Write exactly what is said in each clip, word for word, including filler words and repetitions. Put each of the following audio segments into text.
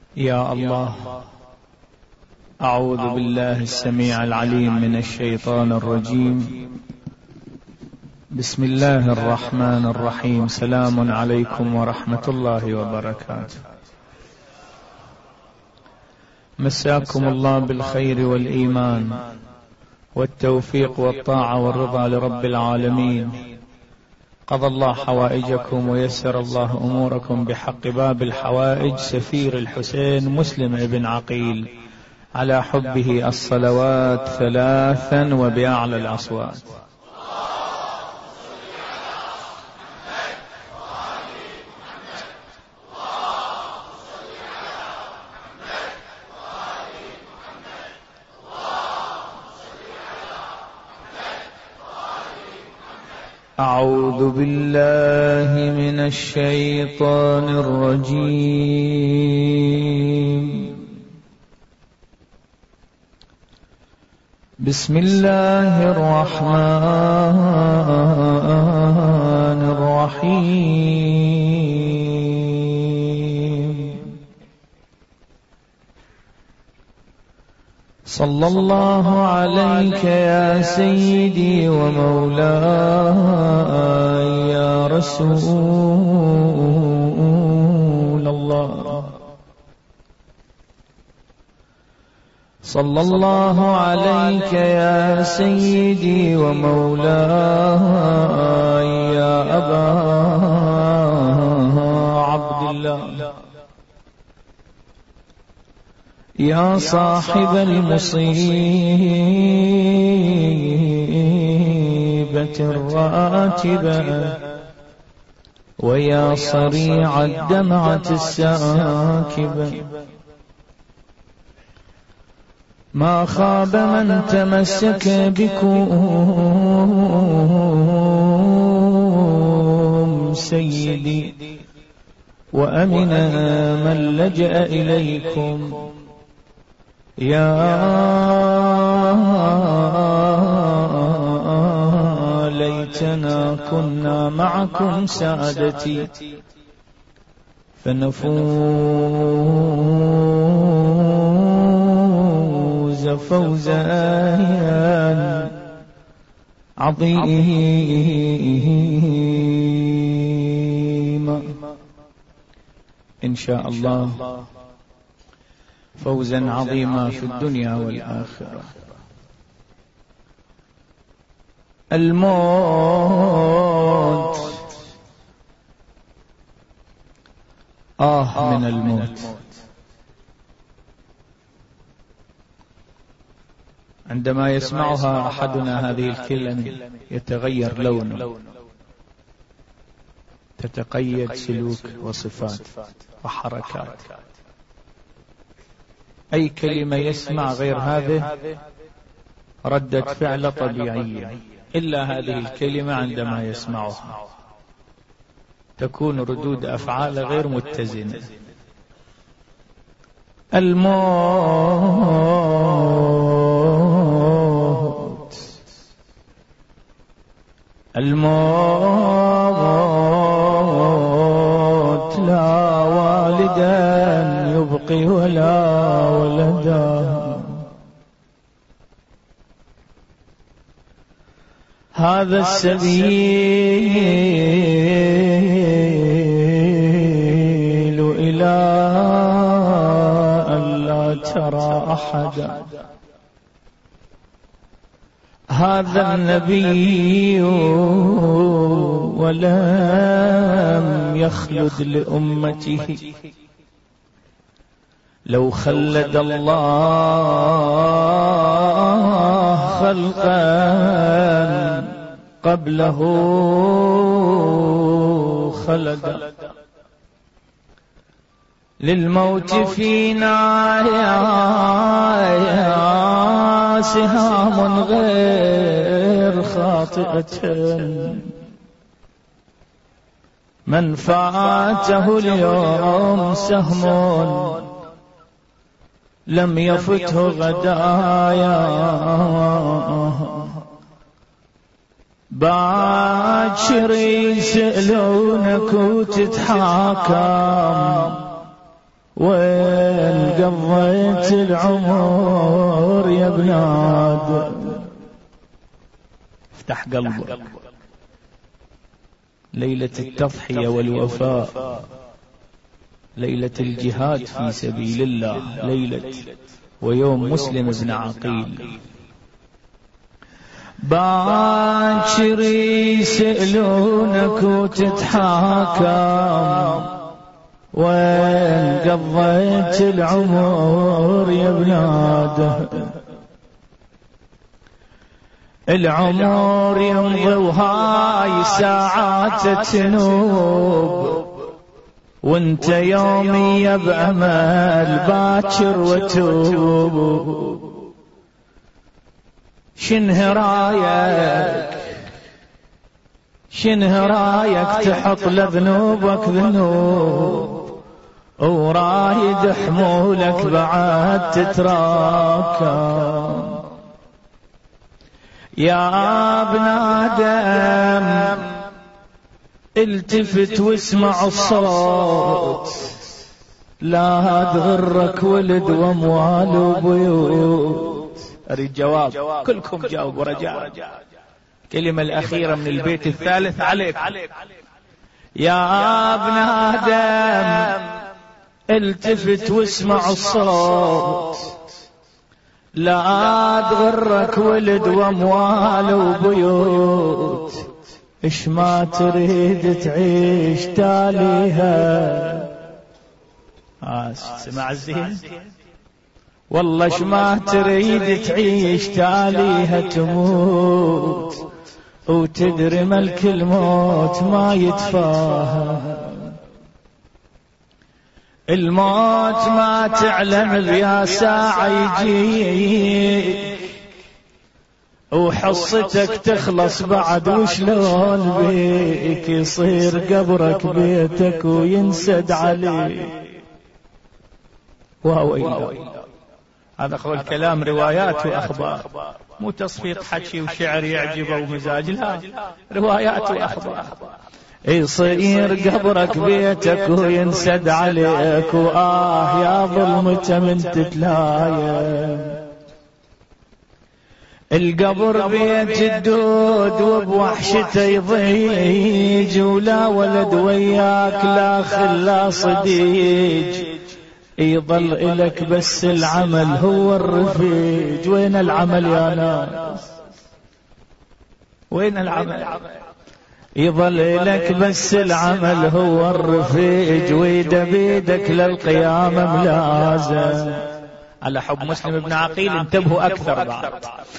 يا الله، أعوذ بالله السميع العليم من الشيطان الرجيم. بسم الله الرحمن الرحيم. سلام عليكم ورحمة الله وبركاته. مساكم الله بالخير والإيمان والتوفيق والطاعة والرضا لرب العالمين. قضى الله حوائجكم ويسر الله أموركم بحق باب الحوائج سفير الحسين مسلم ابن عقيل، على حبه الصلوات ثلاثا وبأعلى الأصوات. أعوذ بالله من الشيطان الرجيم. بسم الله الرحمن الرحيم. صلى الله عليك يا سيدي ومولاي يا رسول الله. صلى الله عليك يا سيدي ومولاي يا أبا عبد الله، يا صاحب المصيبة الراتبة، ويا صريع الدمعة الساكبة. ما خاب من تمسك بكم سيدي، وأمن من لجأ إليكم. يا ليتنا كنا معكم سادتي فنفوز فوزا عظيما إن شاء الله، فوزا عظيما في الدنيا والآخرة. الموت، آه من الموت. عندما يسمعها أحدنا هذه الكلمة يتغير لونه، تتقيد سلوك وصفات وحركات. أي كلمة يسمع غير هذه ردة فعل طبيعية، إلا هذه الكلمة عندما يسمعها تكون ردود أفعال غير متزنة. الموت، الموت لا والدا يبقي ولا ولدا. هذا السبيل إلى أن لا ترى أحدا. هذا النبي ولم يخلد لأمته. لو خلد الله خلقا قبله خلد. للموت فينا يا سهام غير خاطئة، من فاته اليوم سهم لم يفته غدايا. باكر يسألونك وتتحاكم، وين قضيت العمر يا ابن آدم. افتح قلبك، ليلة التضحية والوفاء، ليلة الجهاد في سبيل الله، ليلة ويوم مسلم بن عقيل. باكر يسألونك وتتحاكم، وين قضيت العمر يا ابن آدم؟ العمر يمضي وهاي ساعات تنوب، وانت يومي يا بأمل باكر وتوب. شنه رايك شنه رايك تحط لذنوبك ذنوب، ورايد حمولك بعد تتراكم. يا ابن آدم التفت واسمع الصوت، لا تغرك ولد واموال وبيوت. اريد جواب، كلكم جاوبوا رجاء. كلمة الأخيرة من البيت الثالث عليك. يا ابن آدم التفت واسمع الصوت، لا تغرك ولد واموال وبيوت. اش ما تريد تعيش تاليها. آه سمع الزين، والله اش ما تريد تعيش تاليها تموت، وتدري ملك الموت ما يتفاهم. الموت ما تعلم بيا ساعة يجيك، وحصتك تخلص بعد وشلون بيك يصير قبرك بيتك وينسد عليك. وهو هذا قول كلام روايات وأخبار، مو تصفيق حكي وشعر يعجبه ومزاج، لا، روايات وأخبار. يصير قبرك بيتك وينسد عليك، وآه يا ظلمته من تتلايم. القبر بيت الدود وبوحشته يضيج، ولا ولد وياك لا خلا صديج. يضل إلك بس العمل هو الرفيج. وين العمل يا ناس؟ وين العمل؟ يضل إلك بس العمل هو الرفيج، ويد بيدك للقيامة ملازم. على حب مسلم بن عقيل انتبهوا أكثر بعد.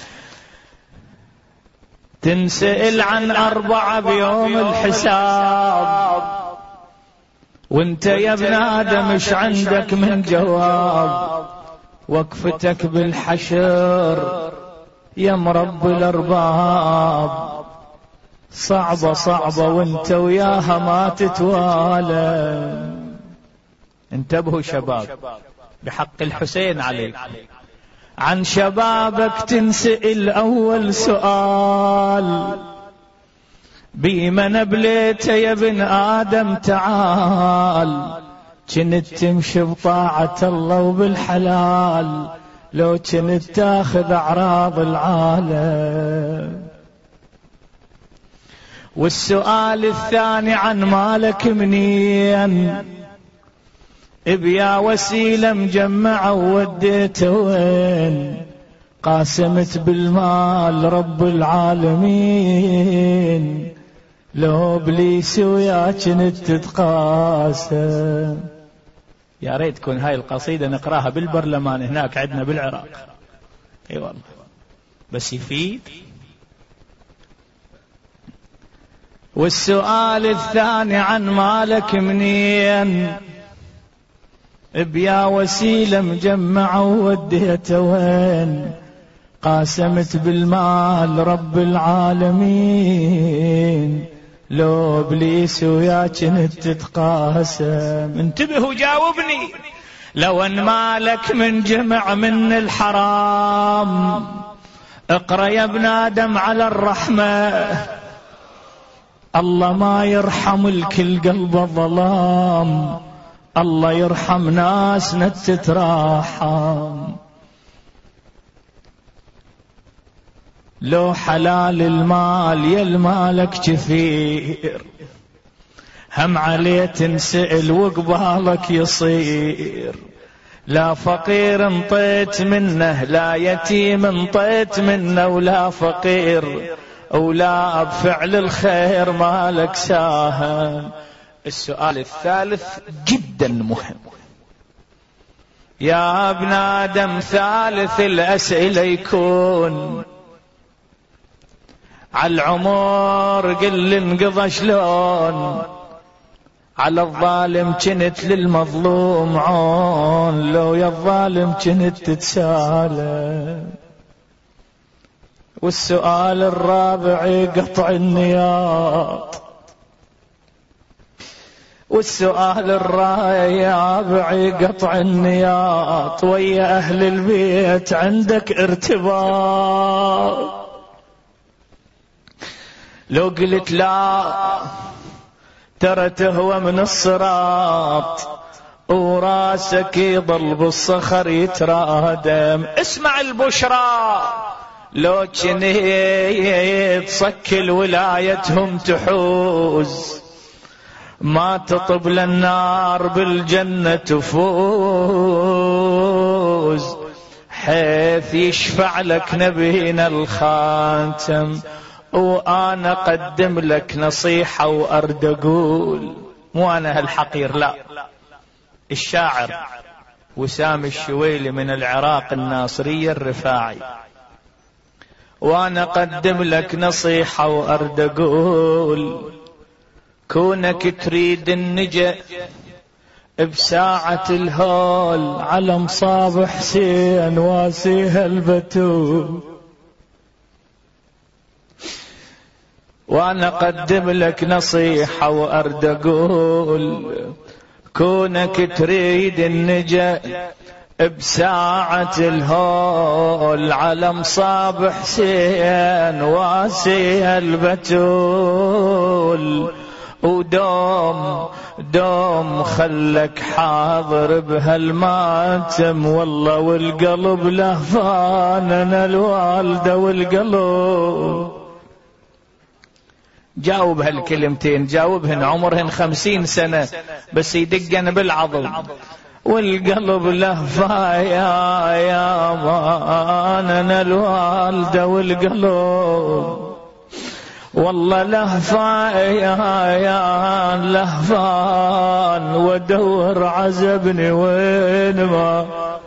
تنسأل عن أربعة بيوم الحساب، وانت يا ابن آدم ايش عندك من جواب؟ وقفتك بالحشر يا مرب الأرباب، صعبة صعبة وانت وياها ما تتوالى. انتبهوا شباب بحق الحسين عليك. عن شبابك تنسأل أول سؤال، بما نبليت يا ابن آدم تعال. كنت تمشي بطاعة الله وبالحلال، لو كنت تاخذ أعراض العالم. والسؤال الثاني عن مالك منين، ابيا وسيلة مجمعة وديته وين؟ قاسمت بالمال رب العالمين، لو ابليس ويا كنت تتقاسم. يا ريت تكون هاي القصيدة نقراها بالبرلمان هناك عندنا بالعراق. اي والله بس يفيد. والسؤال الثاني عن مالك منين، بيا وسيلة مجمعة وديته وين؟ قاسمت بالمال رب العالمين، لو ابليس ويا كنت تتقاسم. انتبه وجاوبني. لو ان مالك من جمع من الحرام، اقرأ يا ابن آدم على الرحمة. الله ما يرحم الكل قلب ظلام، الله يرحم ناسنا تتراحم. لو حلال المال يا المالك كثير، هم عليه تنسأل وقبالك يصير. لا فقير انطيت منه، لا يتيم انطيت منه، ولا فقير ولا بفعل الخير مالك ساهم. السؤال الثالث جدا مهم يا ابن آدم، ثالث الأسئلة يكون على العمر قل لي انقضى شلون، على الظالم كنت للمظلوم عون، لو يا الظالم كنت تتسالم. والسؤال الرابع قطع النياط، والسؤال الرابع قطع النياط، ويا أهل البيت عندك ارتباط. لو قلت لا ترى تهوى من الصراط، وراسك يضل بالصخر يترادم. اسمع البشرى، لو جنيت صك الولايتهم تحوز، ما تطب للنار بالجنة تفوز، حيث يشفع لك نبينا الخاتم. وأنا أقدم لك نصيحة وأرد أقول، مو أنا هالحقير، لا، الشاعر وسام الشويلي من العراق الناصرية الرفاعي. وأنا أقدم لك نصيحة وأرد أقول، كونك تريد النجا بساعة الهول، على مصاب حسين واسيها البتول. وأنا أقدم لك نصيحة وأرد أقول، كونك تريد النجا بساعة الهول، على مصاب حسين واسيها البتول. ودوم دوم خلك حاضر بهالماتم، والله والقلب لهفاننا الوالدة والقلب. جاوب هالكلمتين، جاوبهن عمرهن خمسين سنة بس يدقن بالعظم، والقلب لهفا يا يا ماننا الوالدة والقلب. والله لهفا يا يا لهفان، ودور عزبني وين ما.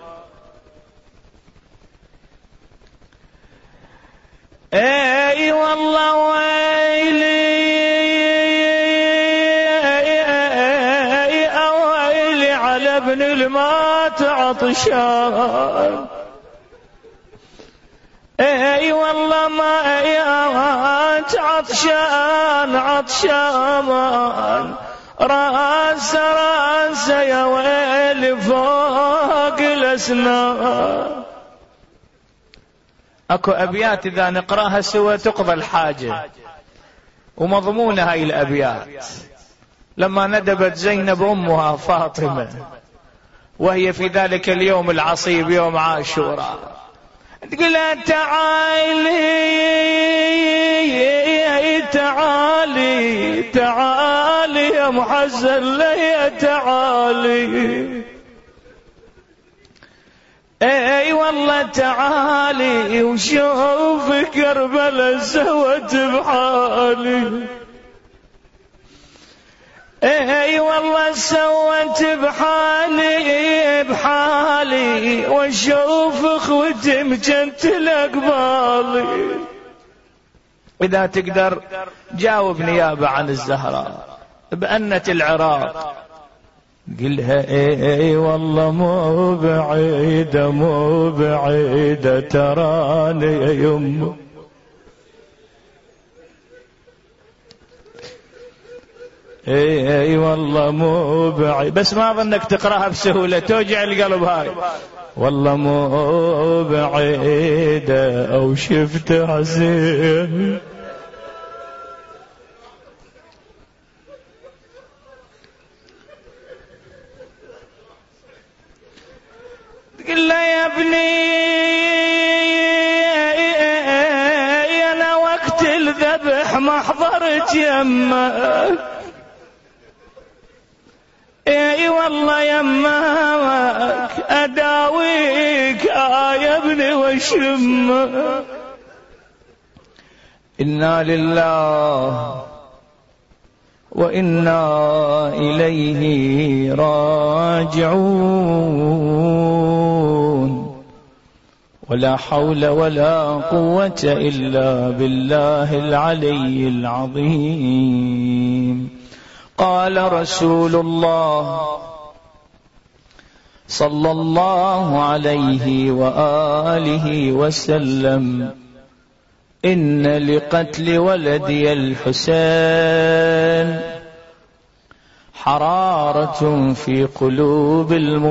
اي والله ويلي اويلي على ابن المات عطشان. اي والله ما يات عطشان عطشان، راس راس يا ويلي فوق الاسنان. اكو ابيات اذا نقراها سوا تقضى الحاجة، ومضمونة هاي الابيات. لما ندبت زينب امها فاطمة وهي في ذلك اليوم العصيب يوم عاشوراء، تقول تعالي تعالي تعالي يا محزن لي تعالي. اي والله تعالي وشوف كربلاء سوت بحالي. اي والله سوت بحالي بحالي، واشوف اخوتي مجنتل اقبالي. اذا تقدر جاوب نيابة عن الزهراء بأنة العراق، قلها اي والله مو بعيدة مو بعيدة تراني يا يمه. اي اي والله مو بعيد، بس ما ظنك تقراها بسهولة توجع القلب هاي. والله مو بعيدة او شفت حزين، تقول له يا ابني أنا وقت الذبح ما حضرت يمك. اي والله يمك اداويك آه يا ابني واشمك. إنا لله وإنا إليه راجعون. ولا حول ولا قوة إلا بالله العلي العظيم. قال رسول الله صلى الله عليه وآله وسلم: إن لقتل ولدي الحسين حرارة في قلوب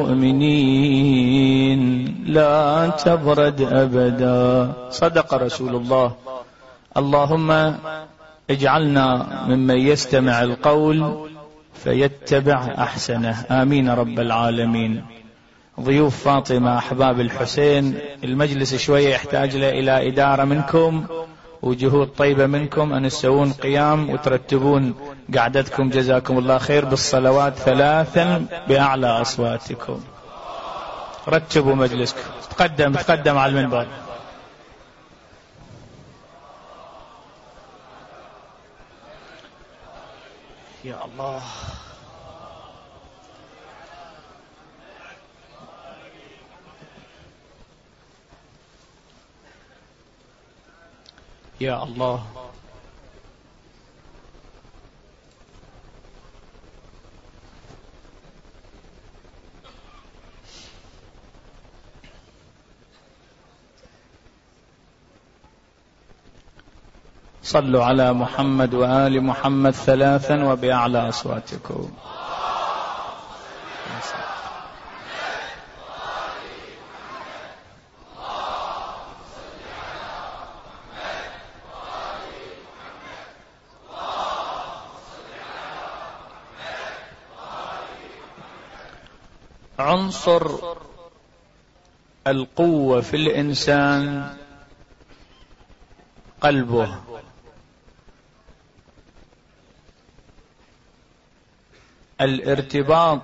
المؤمنين لا تبرد أبدا. صدق رسول الله. اللهم اجعلنا ممن يستمع القول فيتبع أحسنه. آمين رب العالمين. ضيوف فاطمة أحباب الحسين، المجلس شوية يحتاج إلى إدارة منكم وجهود طيبة منكم أن تسوون قيام وترتبون قعدتكم جزاكم الله خير بالصلوات ثلاثا بأعلى أصواتكم. رتبوا مجلسكم. تقدم تقدم على المنبر. يا الله. يا الله. صلوا على محمد وآل محمد ثلاثا وبأعلى أصواتكم. عنصر القوة في الإنسان قلبه. الارتباط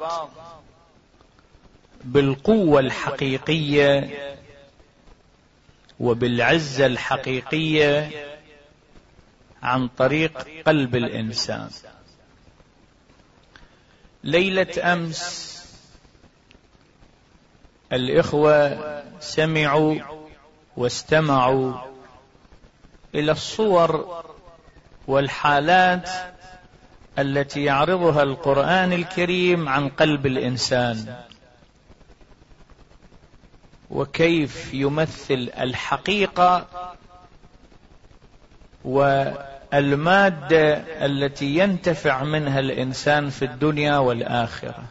بالقوة الحقيقية وبالعزة الحقيقية عن طريق قلب الإنسان. ليلة أمس الإخوة سمعوا واستمعوا إلى الصور والحالات التي يعرضها القرآن الكريم عن قلب الإنسان، وكيف يمثل الحقيقة والمادة التي ينتفع منها الإنسان في الدنيا والآخرة.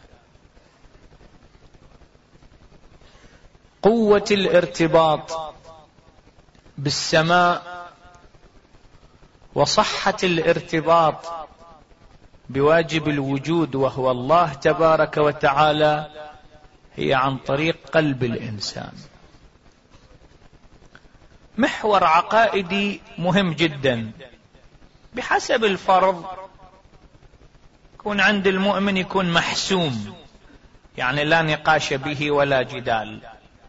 قوة الارتباط بالسماء وصحة الارتباط بواجب الوجود وهو الله تبارك وتعالى هي عن طريق قلب الإنسان. محور عقائدي مهم جدا بحسب الفرض يكون عند المؤمن يكون محسوم، يعني لا نقاش به ولا جدال.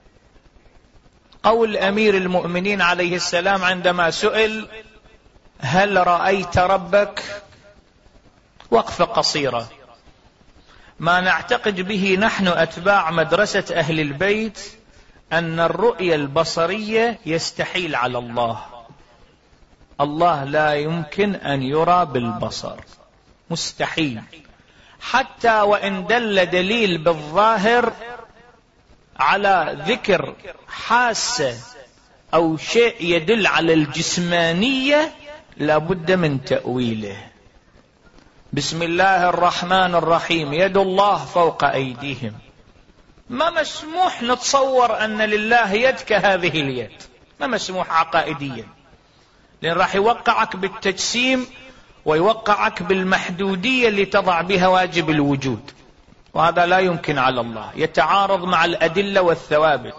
قول أمير المؤمنين عليه السلام عندما سئل: هل رأيت ربك؟ وقفة قصيرة ما نعتقد به نحن أتباع مدرسة أهل البيت أن الرؤية البصرية يستحيل على الله. الله لا يمكن أن يرى بالبصر، مستحيل. حتى وإن دل دليل بالظاهر على ذكر حاسة أو شيء يدل على الجسمانية لابد من تأويله. بسم الله الرحمن الرحيم، يد الله فوق أيديهم. ما مسموح نتصور أن لله يد كهذه اليد، ما مسموح عقائديا، لأن راح يوقعك بالتجسيم ويوقعك بالمحدودية اللي تضع بها واجب الوجود. وهذا لا يمكن على الله، يتعارض مع الأدلة والثوابت.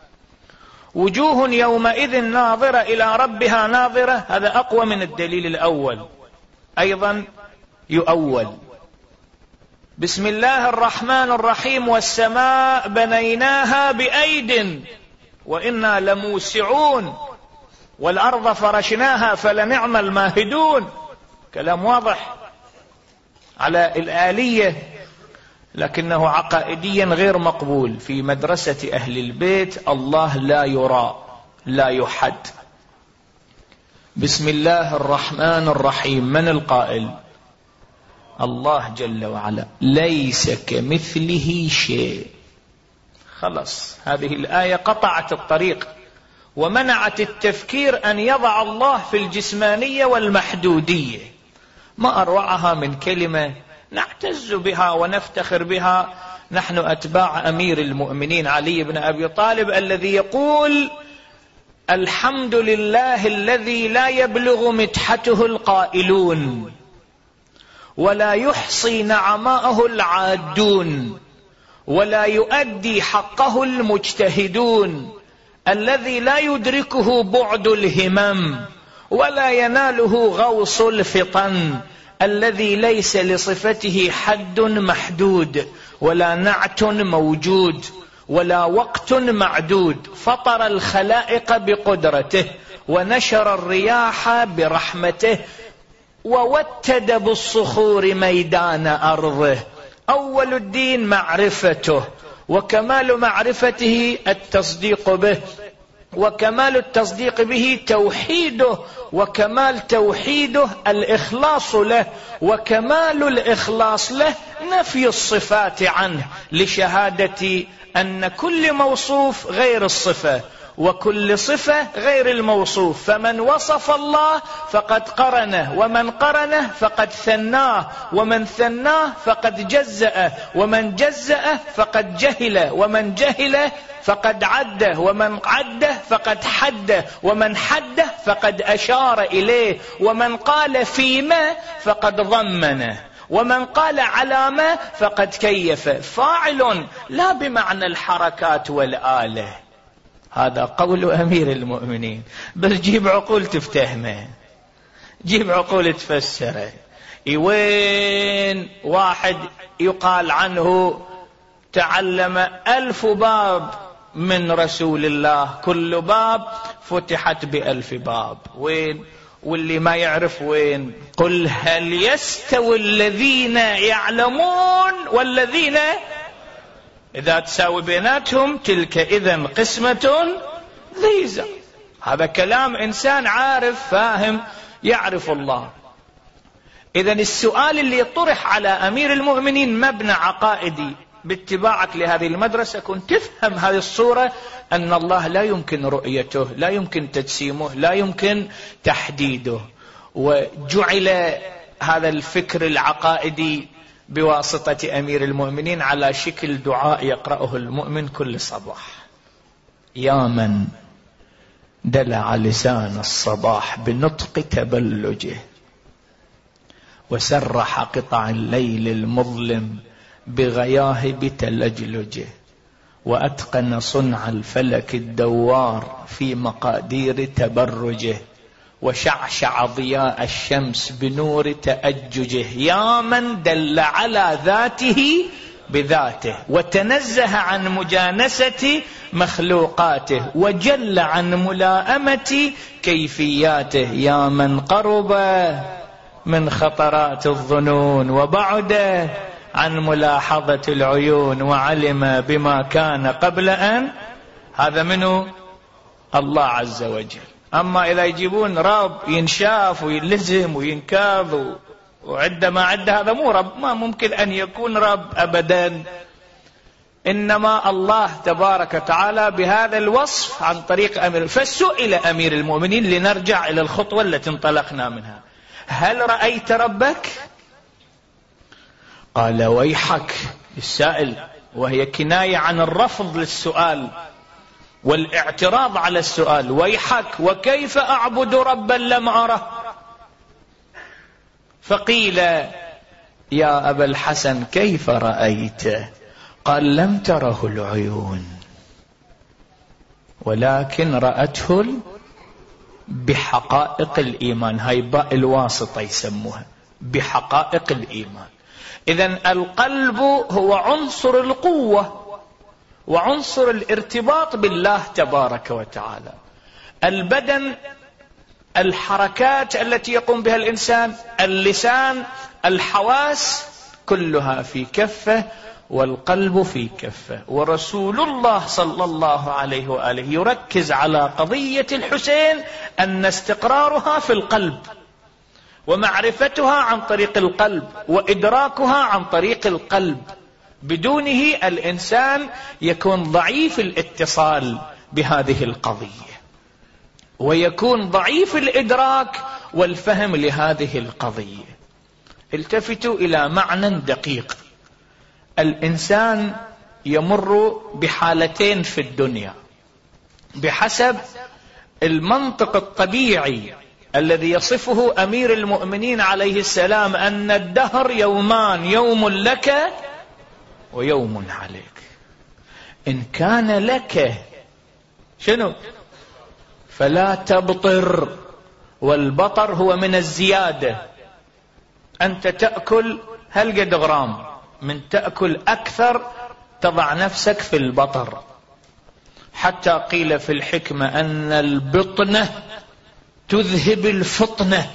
وجوه يومئذ ناظرة إلى ربها ناظرة، هذا أقوى من الدليل الأول، أيضا يؤول. بسم الله الرحمن الرحيم والسماء بنيناها بأيد وإنا لموسعون والأرض فرشناها فلنعم الماهدون. كلام واضح على الآلية، لكنه عقائديا غير مقبول. في مدرسة أهل البيت الله لا يرى لا يحد. بسم الله الرحمن الرحيم، من القائل؟ الله جل وعلا، ليس كمثله شيء. خلص، هذه الآية قطعت الطريق ومنعت التفكير أن يضع الله في الجسمانية والمحدودية. ما أروعها من كلمة نعتز بها ونفتخر بها نحن أتباع أمير المؤمنين علي بن أبي طالب، الذي يقول: الحمد لله الذي لا يبلغ مدحته القائلون ولا يحصي نعماءه العادون ولا يؤدي حقه المجتهدون، الذي لا يدركه بعد الهمم ولا يناله غوص الفطن، الذي ليس لصفته حد محدود ولا نعت موجود ولا وقت معدود، فطر الخلائق بقدرته ونشر الرياح برحمته ووتد بالصخور ميدان أرضه. أول الدين معرفته، وكمال معرفته التصديق به، وكمال التصديق به توحيده، وكمال توحيده الإخلاص له، وكمال الإخلاص له نفي الصفات عنه، لشهادة أن كل موصوف غير الصفة وكل صفة غير الموصوف. فمن وصف الله فقد قرنه، ومن قرنه فقد ثناه، ومن ثناه فقد جزأه، ومن جزأه فقد جهله، ومن جهله فقد عده، ومن عده فقد حده، ومن حده فقد أشار إليه، ومن قال فيما فقد ضمنه، ومن قال على ما فقد كيف. فاعل لا بمعنى الحركات والآلة. هذا قول أمير المؤمنين، بس جيب عقول تفتهمه، جيب عقول تفسره. وين واحد يقال عنه تعلم ألف باب من رسول الله، كل باب فتحت بألف باب. وين؟ واللي ما يعرف وين؟ قل هل يستوي الذين يعلمون والذين إذا تساوي بيناتهم تلك إذن قسمة ضيزى. هذا كلام إنسان عارف فاهم يعرف الله. إذن السؤال اللي يطرح على أمير المؤمنين مبنى عقائدي. باتباعك لهذه المدرسة كنت تفهم هذه الصورة، أن الله لا يمكن رؤيته، لا يمكن تجسيمه، لا يمكن تحديده. وجعل هذا الفكر العقائدي بواسطة أمير المؤمنين على شكل دعاء يقرأه المؤمن كل صباح: يا من دلع لسان الصباح بنطق تبلجه، وسرح قطع الليل المظلم بغياهب تلجلجه، وأتقن صنع الفلك الدوار في مقادير تبرجه، وشعشع ضياء الشمس بنور تأججه. يا من دل على ذاته بذاته، وتنزه عن مجانسة مخلوقاته، وجل عن ملائمة كيفياته. يا من قرب من خطرات الظنون، وبعد عن ملاحظة العيون، وعلم بما كان قبل أن. هذا منه الله عز وجل. أما إذا يجيبون رب ينشاف ويلزم وينكاظ وعندما عد، هذا مو رب، ما ممكن أن يكون رب أبدا. إنما الله تبارك وتعالى بهذا الوصف عن طريق أمير. فسئل أمير المؤمنين، لنرجع إلى الخطوة التي انطلقنا منها: هل رأيت ربك؟ قال ويحك السائل، وهي كناية عن الرفض للسؤال والاعتراض على السؤال. ويحك، وكيف أعبد ربا لم أره؟ فقيل يا أبا الحسن كيف رأيته؟ قال لم تره العيون ولكن رأته بحقائق الإيمان. هاي باء الواسطة يسموها، بحقائق الإيمان. إذن القلب هو عنصر القوة وعنصر الارتباط بالله تبارك وتعالى. البدن الحركات التي يقوم بها الإنسان، اللسان، الحواس، كلها في كفة والقلب في كفة. ورسول الله صلى الله عليه وآله يركز على قضية الحسين أن استقرارها في القلب ومعرفتها عن طريق القلب وإدراكها عن طريق القلب. بدونه الإنسان يكون ضعيف الاتصال بهذه القضية ويكون ضعيف الإدراك والفهم لهذه القضية. التفتوا إلى معنى دقيق. الإنسان يمر بحالتين في الدنيا بحسب المنطق الطبيعي الذي يصفه أمير المؤمنين عليه السلام، أن الدهر يومان، يوم لك ويوم عليك. إن كان لك شنو؟ فلا تبطر، والبطر هو من الزيادة. أنت تأكل هل قد غرام، من تأكل أكثر تضع نفسك في البطر. حتى قيل في الحكمة أن البطنة تذهب الفطنة،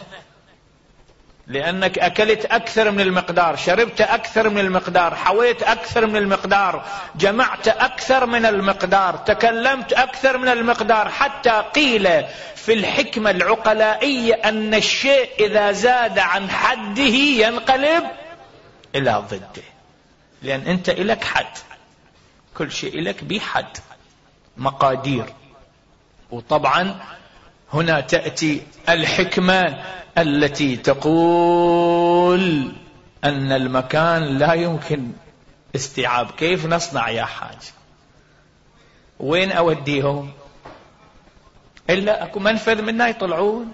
لأنك أكلت أكثر من المقدار، شربت أكثر من المقدار، حويت أكثر من المقدار، جمعت أكثر من المقدار، تكلمت أكثر من المقدار. حتى قيل في الحكمة العقلائية أن الشيء إذا زاد عن حده ينقلب إلى ضده، لأن أنت إلك حد، كل شيء إلك بحد مقادير. وطبعا هنا تأتي الحكمة التي تقول أن المكان لا يمكن استيعاب. كيف نصنع يا حاج؟ وين أوديهم؟ إلا أكو منفذ منا يطلعون.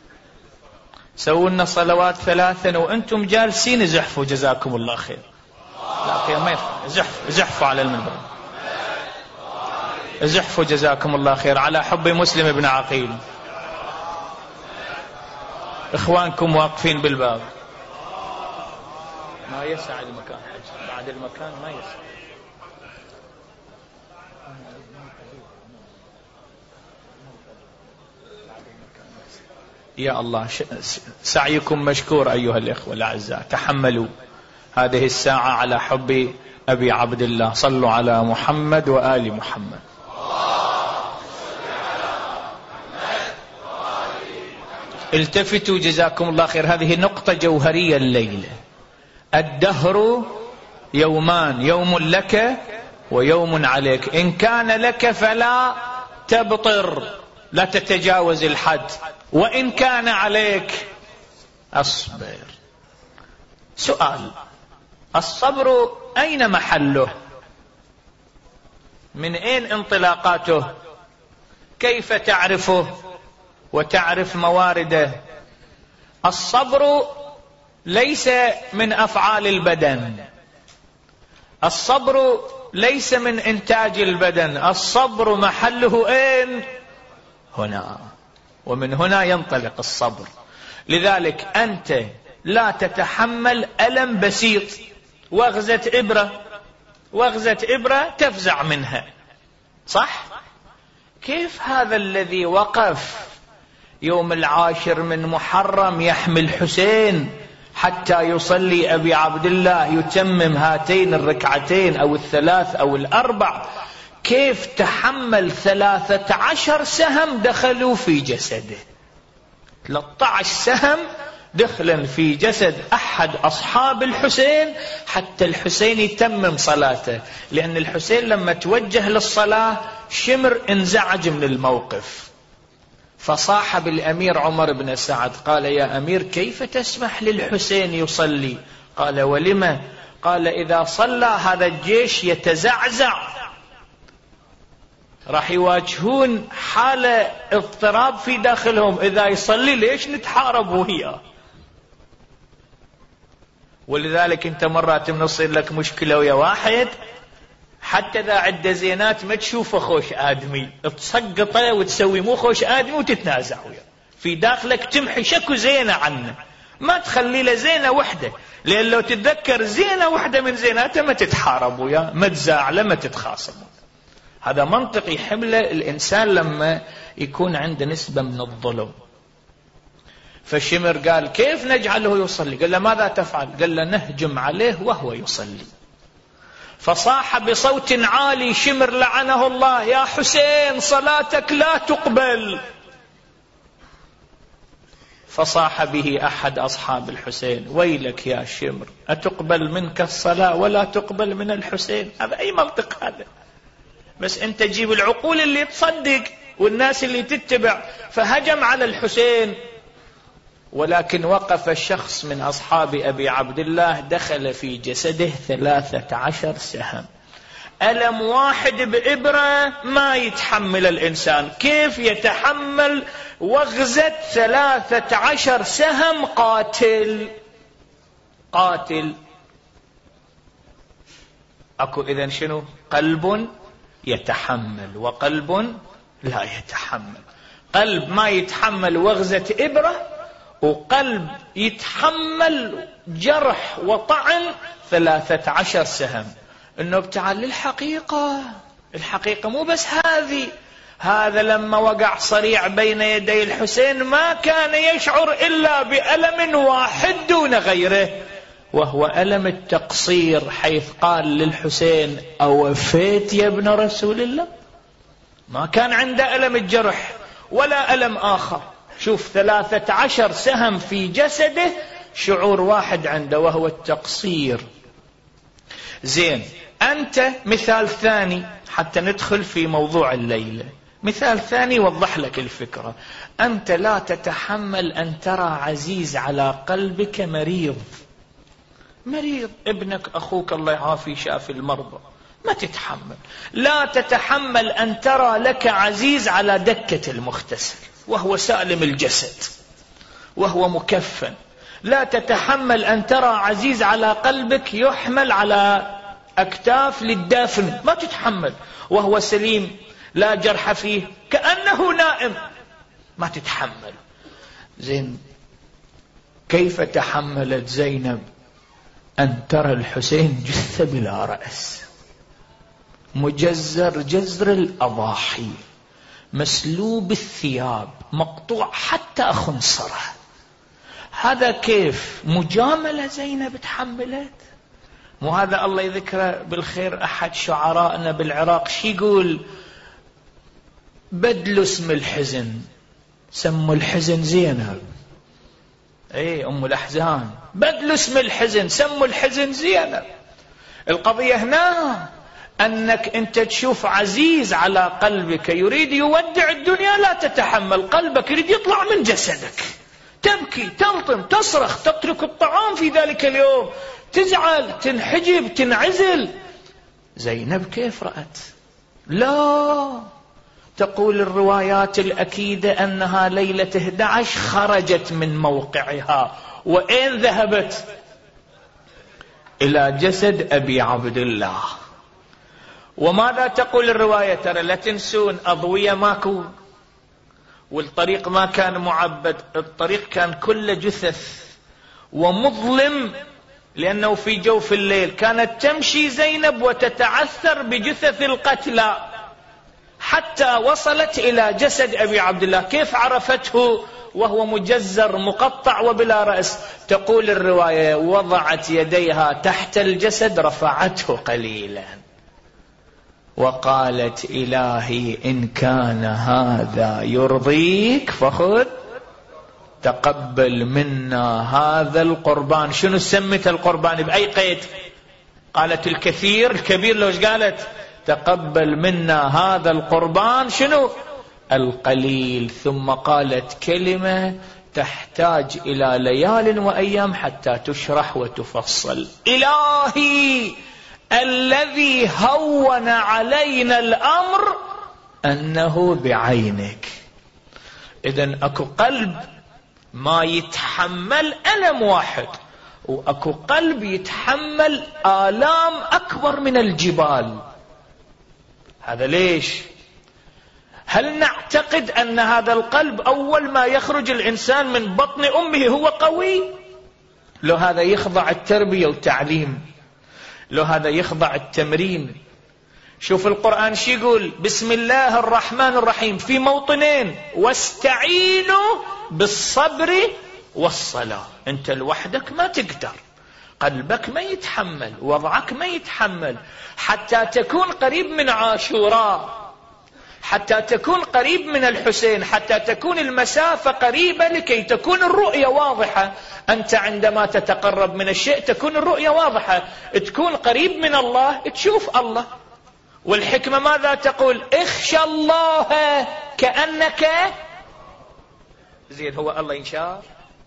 سووا لنا صلوات ثلاثا وأنتم جالسين زحفوا جزاكم الله خير. لا خير ما يفعل. زحف زحفوا على المنبر، زحفوا جزاكم الله خير على حب مسلم بن عقيل. إخوانكم واقفين بالباب، ما يسع المكان حج، بعد المكان ما يسع. يا الله سعيكم مشكور أيها الإخوة الأعزاء. تحملوا هذه الساعة على حب أبي عبد الله. صلوا على محمد وآل محمد. التفتوا جزاكم الله خير، هذه نقطة جوهرية الليلة. الدهر يومان، يوم لك ويوم عليك. إن كان لك فلا تبطر، لا تتجاوز الحد، وإن كان عليك أصبر. سؤال: الصبر أين محله؟ من أين انطلاقاته؟ كيف تعرفه وتعرف موارده؟ الصبر ليس من أفعال البدن، الصبر ليس من إنتاج البدن، الصبر محله أين؟ هنا، ومن هنا ينطلق الصبر. لذلك أنت لا تتحمل ألم بسيط، وغزة إبرة، وغزة إبرة تفزع منها، صح؟ كيف هذا الذي وقف يوم العاشر من محرم يحمي الحسين حتى يصلي أبي عبد الله يتمم هاتين الركعتين أو الثلاث أو الأربع، كيف تحمل ثلاثة عشر سهم دخلوا في جسده؟ ثلاثة عشر سهم دخلا في جسد أحد أصحاب الحسين حتى الحسين يتمم صلاته. لأن الحسين لما توجه للصلاة شمر انزعج من الموقف، فصاحب الأمير عمر بن سعد قال: يا أمير كيف تسمح للحسين يصلي؟ قال: ولما؟ قال: إذا صلى هذا الجيش يتزعزع، راح يواجهون حالة اضطراب في داخلهم، إذا يصلي ليش نتحارب وياه؟ ولذلك انت مرات من يصير لك مشكلة ويا واحد حتى اذا عده زينات ما تشوفه خوش آدمي، تسقطه وتسوي مو خوش آدمي وتتنازع وياه، في داخلك تمحي شكو زينة عنه، ما تخلي له زينة وحدة، لأن لو تتذكر زينة وحدة من زيناته ما تتحارب وياه، ما تزاعله، ما تتخاصم. هذا منطق يحمله الإنسان لما يكون عنده نسبة من الظلم. فالشمر قال كيف نجعله يصلي؟ قال له ماذا تفعل؟ قال له نهجم عليه وهو يصلي. فصاح بصوت عالي شمر لعنه الله: يا حسين صلاتك لا تقبل. فصاح به أحد أصحاب الحسين: ويلك يا شمر، أتقبل منك الصلاة ولا تقبل من الحسين؟ هذا أي منطق هذا؟ بس أنت جيب العقول اللي تصدق والناس اللي تتبع. فهجم على الحسين، ولكن وقف الشخص من أصحاب أبي عبد الله دخل في جسده ثلاثة عشر سهم. ألم واحد بإبرة ما يتحمل الإنسان، كيف يتحمل وغزة ثلاثة عشر سهم قاتل؟ قاتل. أكو إذن شنو؟ قلب يتحمل وقلب لا يتحمل. قلب ما يتحمل وغزة إبرة، وقلب يتحمل جرح وطعن ثلاثة عشر سهم. انه ابتعال للحقيقة. الحقيقة مو بس هذه، هذا لما وقع صريع بين يدي الحسين ما كان يشعر إلا بألم واحد دون غيره، وهو ألم التقصير، حيث قال للحسين: أوفيت يا ابن رسول الله؟ ما كان عنده ألم الجرح ولا ألم آخر. شوف، ثلاثة عشر سهم في جسده، شعور واحد عنده وهو التقصير. زين، أنت مثال ثاني حتى ندخل في موضوع الليلة. مثال ثاني يوضح لك الفكرة. أنت لا تتحمل أن ترى عزيز على قلبك مريض، مريض، ابنك أخوك الله يعافي شافي المرضى، ما تتحمل. لا تتحمل أن ترى لك عزيز على دكة المغتسل وهو سالم الجسد وهو مكفن. لا تتحمل أن ترى عزيز على قلبك يحمل على أكتاف للدافن، ما تتحمل، وهو سليم لا جرح فيه كأنه نائم، ما تتحمل. زين، كيف تحملت زينب أن ترى الحسين جثة بلا رأس، مجزر جزر الأضاحي، مسلوب الثياب، مقطوع حتى أخنصره؟ هذا كيف مجاملة زينب تحملت؟ مو هذا الله يذكره بالخير أحد شعرائنا بالعراق شي يقول: بدلوا اسم الحزن، سموا الحزن زينب. اي أم الأحزان، بدلوا اسم الحزن، سموا الحزن زينب. القضية هنا أنك أنت تشوف عزيز على قلبك يريد يودع الدنيا، لا تتحمل، قلبك يريد يطلع من جسدك، تبكي، تلطم، تصرخ، تترك الطعام في ذلك اليوم، تزعل، تنحجب، تنعزل. زينب كيف رأت؟ لا، تقول الروايات الأكيدة أنها ليلة إحدى عشر خرجت من موقعها، وأين ذهبت؟ إلى جسد أبي عبد الله. وماذا تقول الرواية؟ ترى لا تنسون أضوية ماكو، والطريق ما كان معبد، الطريق كان كله جثث ومظلم، لأنه في جوف الليل. كانت تمشي زينب وتتعثر بجثث القتلى حتى وصلت إلى جسد أبي عبد الله. كيف عرفته وهو مجزر مقطع وبلا رأس؟ تقول الرواية: وضعت يديها تحت الجسد، رفعته قليلا، وقالت: إلهي إن كان هذا يرضيك فخذ، تقبل منا هذا القربان. شنو سمت القربان؟ بأي قيد؟ قالت الكثير، الكبير لوش قالت؟ تقبل منا هذا القربان، شنو؟ القليل. ثم قالت كلمة تحتاج إلى ليال وأيام حتى تشرح وتفصل: إلهي الذي هون علينا الأمر أنه بعينك. إذن أكو قلب ما يتحمل ألم واحد، وأكو قلب يتحمل آلام أكبر من الجبال. هذا ليش؟ هل نعتقد أن هذا القلب أول ما يخرج الإنسان من بطن أمه هو قوي؟ لو هذا يخضع التربية والتعليم، لو هذا يخضع التمرين. شوف القرآن شي يقول: بسم الله الرحمن الرحيم في موطنين: واستعينوا بالصبر والصلاة. أنت لوحدك ما تقدر، قلبك ما يتحمل، وضعك ما يتحمل، حتى تكون قريب من عاشوراء، حتى تكون قريب من الحسين، حتى تكون المسافة قريبة لكي تكون الرؤية واضحة. أنت عندما تتقرب من الشيء تكون الرؤية واضحة، تكون قريب من الله تشوف الله. والحكمة ماذا تقول؟ اخشى الله كأنك زين. هو الله ينشاف،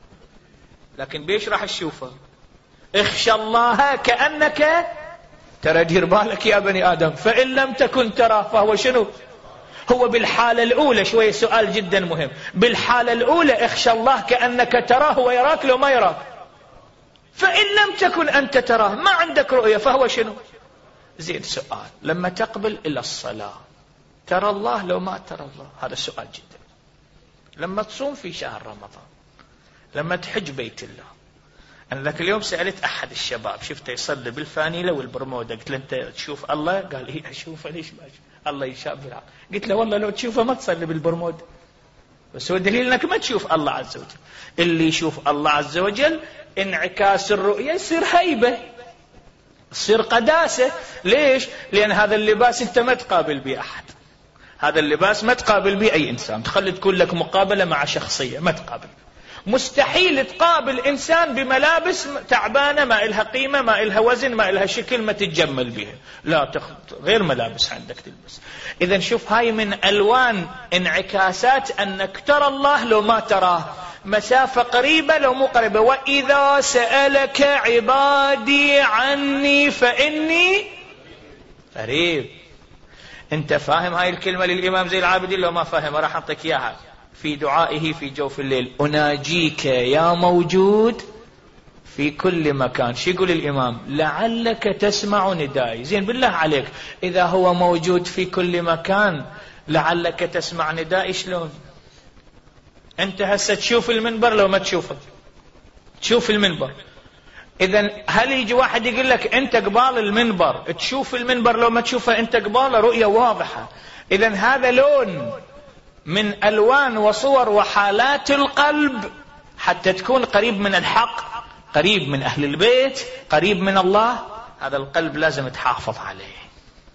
لكن بيش راح تشوفه؟ اخشى الله كأنك ترى. دير بالك يا بني آدم، فإن لم تكن ترى فهو شنو؟ هو بالحالة الأولى، شوية سؤال جدا مهم، بالحالة الأولى اخشى الله كأنك تراه، هو يراك لو ما يراك؟ فإن لم تكن أنت تراه، ما عندك رؤية، فهو شنو؟ زين. سؤال: لما تقبل إلى الصلاة ترى الله لو ما ترى الله؟ هذا سؤال جدا. لما تصوم في شهر رمضان، لما تحج بيت الله. أنا ذاك اليوم سألت أحد الشباب، شفته يصلي بالفانيلة والبرمودة، قلت له: أنت تشوف الله؟ قال: إيه أشوفه. ليش ما أشوف الله؟ يشاف بالعقل. قلت له: والله لو تشوفه ما تصلي بالبرمودة، بس هو دليل أنك ما تشوف الله عز وجل. اللي يشوف الله عز وجل انعكاس الرؤية يصير هيبة، يصير قداسة. ليش؟ لأن هذا اللباس أنت ما تقابل به أحد، هذا اللباس ما تقابل به أي إنسان. تخلي تكون لك مقابلة مع شخصية، ما تقابل. مستحيل تقابل إنسان بملابس تعبانة ما إلها قيمة، ما إلها وزن، ما إلها شكل، ما تتجمل بها. لا، تخ... غير ملابس عندك تلبس. إذن شوف، هاي من ألوان انعكاسات أنك ترى الله لو ما تراه، مسافة قريبة لو مو قريبة. وإذا سألك عبادي عني فإني قريب. أنت فاهم هاي الكلمة للإمام زين العابدين؟ لو ما فاهم راح أعطيك إياها في دعائه في جوف الليل: أناجيك يا موجود في كل مكان. شو يقول الإمام؟ لعلك تسمع ندائي. زين، بالله عليك، إذا هو موجود في كل مكان لعلك تسمع ندائي، شلون؟ أنت هسه تشوف المنبر لو ما تشوفه؟ تشوف المنبر. إذن هل يجي واحد يقول لك أنت قبال المنبر تشوف المنبر لو ما تشوفه؟ أنت قباله، رؤية واضحة. إذن هذا لون من ألوان وصور وحالات القلب حتى تكون قريب من الحق، قريب من أهل البيت، قريب من الله. هذا القلب لازم تحافظ عليه.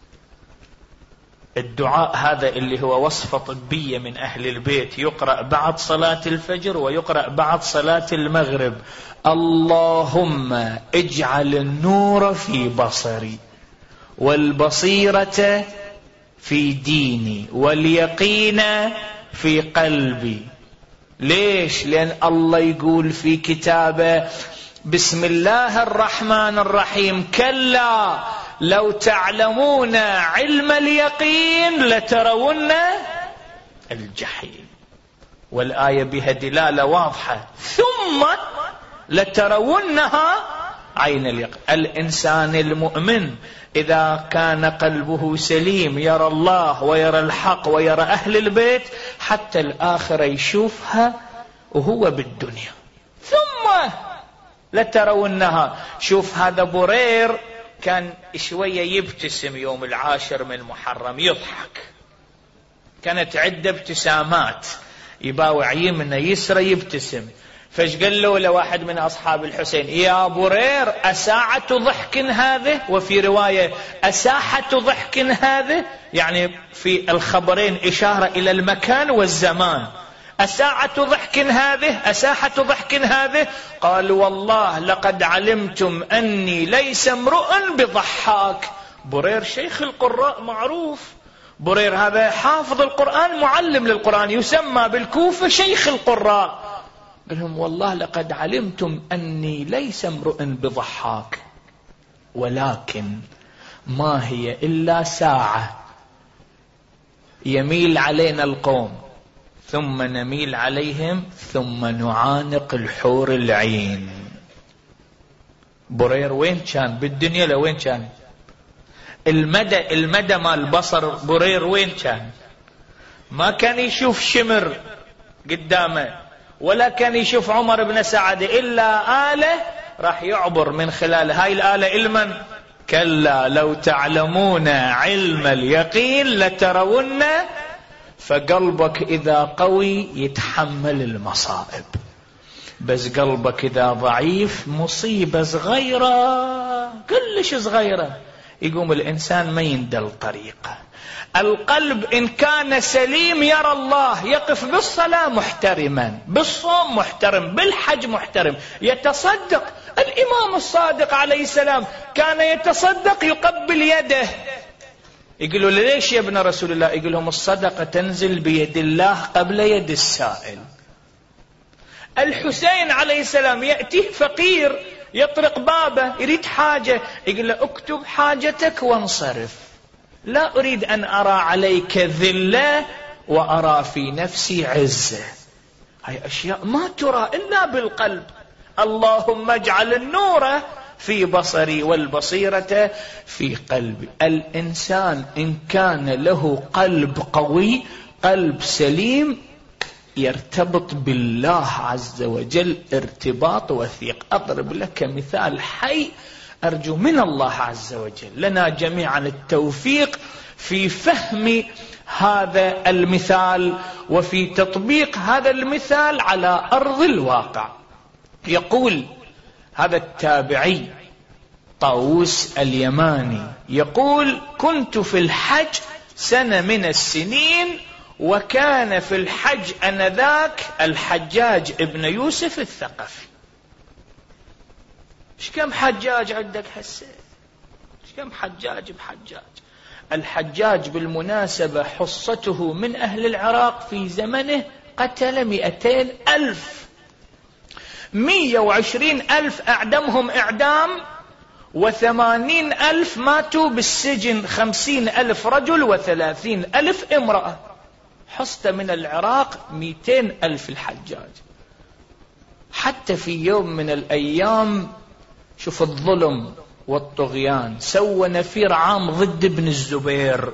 الدعاء هذا اللي هو وصفة طبية من أهل البيت، يقرأ بعد صلاة الفجر ويقرأ بعد صلاة المغرب: اللهم اجعل النور في بصري، والبصيرة في ديني، واليقين في قلبي. ليش؟ لأن الله يقول في كتابه: بسم الله الرحمن الرحيم: كلا لو تعلمون علم اليقين لترون الجحيم. والآية بها دلالة واضحة: ثم لترونها عين اليقين. الإنسان المؤمن إذا كان قلبه سليم يرى الله ويرى الحق ويرى أهل البيت حتى الآخرة يشوفها وهو بالدنيا. ثم لترونها. شوف هذا برير كان شوية يبتسم يوم العاشر من محرم، يضحك، كانت عدة ابتسامات، يباوع يمنى يسرى يبتسم. فايش قال له لواحد من أصحاب الحسين: يا برير أساعة ضحك هذه؟ وفي رواية أساحة ضحك هذه، يعني في الخبرين إشارة إلى المكان والزمان. أساعة ضحك هذه؟ أساحة ضحك هذه؟ قال: والله لقد علمتم أني ليس امرؤ بضحاك. برير شيخ القراء معروف، برير هذا حافظ القرآن، معلم للقرآن، يسمى بالكوفة شيخ القراء. قال لهم: والله لقد علمتم أني ليس امرؤ بضحاك، ولكن ما هي إلا ساعة يميل علينا القوم ثم نميل عليهم ثم نعانق الحور العين. برير وين كان بالدنيا؟ لوين كان؟ المدى المدى مال البصر برير وين كان؟ ما كان يشوف شمر قدامه، ولا كان يشوف عمر بن سعد، إلا آلة راح يعبر من خلال هاي الآلة علما. كلا لو تعلمون علم اليقين لترون، فقلبك إذا قوي يتحمل المصائب، بس قلبك إذا ضعيف مصيبة صغيرة كلش صغيرة يقوم الإنسان ما يندل طريقه. القلب إن كان سليم يرى الله، يقف بالصلاة محترما، بالصوم محترم، بالحج محترم، يتصدق. الإمام الصادق عليه السلام كان يتصدق يقبل يده. يقولوا ليش يا ابن رسول الله؟ يقول لهم الصدقة تنزل بيد الله قبل يد السائل. الحسين عليه السلام يأتيه فقير يطرق بابه يريد حاجة، يقول له اكتب حاجتك وانصرف، لا أريد أن أرى عليك ذلة وأرى في نفسي عزة. هاي أشياء ما ترى إلا بالقلب. اللهم اجعل النور في بصري والبصيرة في قلبي. الإنسان إن كان له قلب قوي، قلب سليم، يرتبط بالله عز وجل ارتباط وثيق. أضرب لك مثال حي أرجو من الله عز وجل لنا جميعا التوفيق في فهم هذا المثال وفي تطبيق هذا المثال على أرض الواقع. يقول هذا التابعي طاووس اليماني، يقول كنت في الحج سنة من السنين، وكان في الحج أنذاك الحجاج ابن يوسف الثقفي. ايش كم حجاج عندك هسه؟ ايش كم حجاج بحجاج؟ الحجاج بالمناسبة حصته من أهل العراق في زمنه قتل مئتين ألف، مية وعشرين ألف أعدمهم إعدام، وثمانين ألف ماتوا بالسجن، خمسين ألف رجل وثلاثين ألف امرأة. حصت من العراق مئتين ألف الحجاج. حتى في يوم من الأيام شوف الظلم والطغيان، سوى نفير عام ضد ابن الزبير،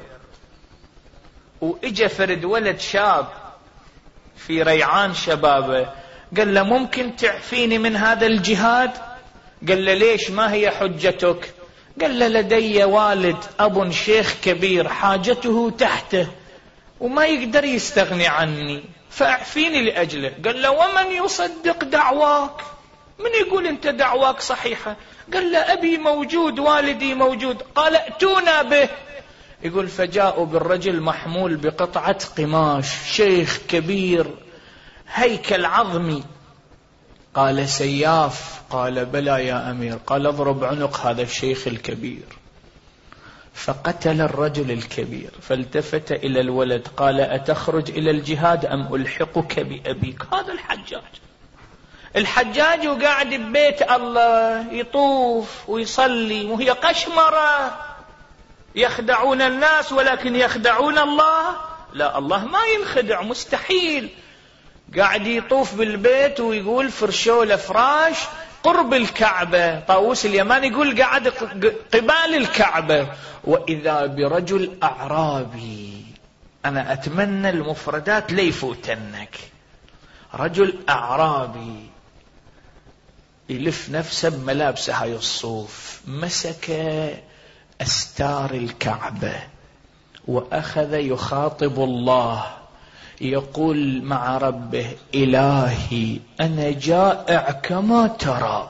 وإجا فرد ولد شاب في ريعان شبابه قال له ممكن تعفيني من هذا الجهاد؟ قال له ليش؟ ما هي حجتك؟ قال له لدي والد أب شيخ كبير حاجته تحته وما يقدر يستغني عني، فاعفيني لأجله. قال له ومن يصدق دعواك؟ من يقول انت دعواك صحيحة؟ قال له أبي موجود، والدي موجود. قال ائتونا به. يقول فجاءوا بالرجل محمول بقطعة قماش، شيخ كبير هيكل عظمي. قال سياف؟ قال بلى يا أمير. قال اضرب عنق هذا الشيخ الكبير. فقتل الرجل الكبير، فالتفت إلى الولد قال أتخرج إلى الجهاد أم ألحقك بأبيك؟ هذا الحجاج. الحجاج وقاعد ببيت الله يطوف ويصلي، وهي قشمرة يخدعون الناس ولكن يخدعون الله. لا، الله ما ينخدع، مستحيل. قاعد يطوف بالبيت ويقول فرشوا له فراش قرب الكعبة. طاووس اليماني يقول قاعد قبال الكعبة، وإذا برجل أعرابي. أنا أتمنى المفردات ليفوتنك. رجل أعرابي يلف نفسه بملابسه هاي الصوف، مسك أستار الكعبة وأخذ يخاطب الله، يقول مع ربه إلهي أنا جائع كما ترى،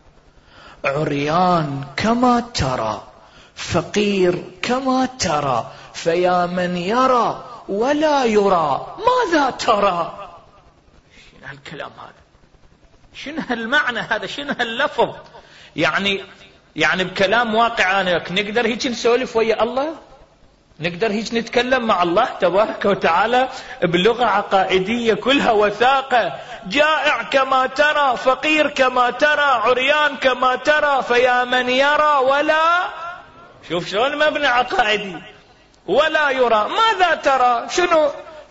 عريان كما ترى، فقير كما ترى، فيا من يرى ولا يرى ماذا ترى؟ شنو هالكلام هذا؟ شنو هالمعنى هذا؟ شنو هاللفظ؟ يعني يعني بكلام واقع أنا نقدر هيك نسولف ويا الله؟ نقدر هيك نتكلم مع الله تبارك وتعالى بلغة عقائدية كلها وثاقة؟ جائع كما ترى، فقير كما ترى، عريان كما ترى، فيا من يرى ولا، شوف شلون مبنى عقائدي، ولا يرى ماذا ترى؟ شنو؟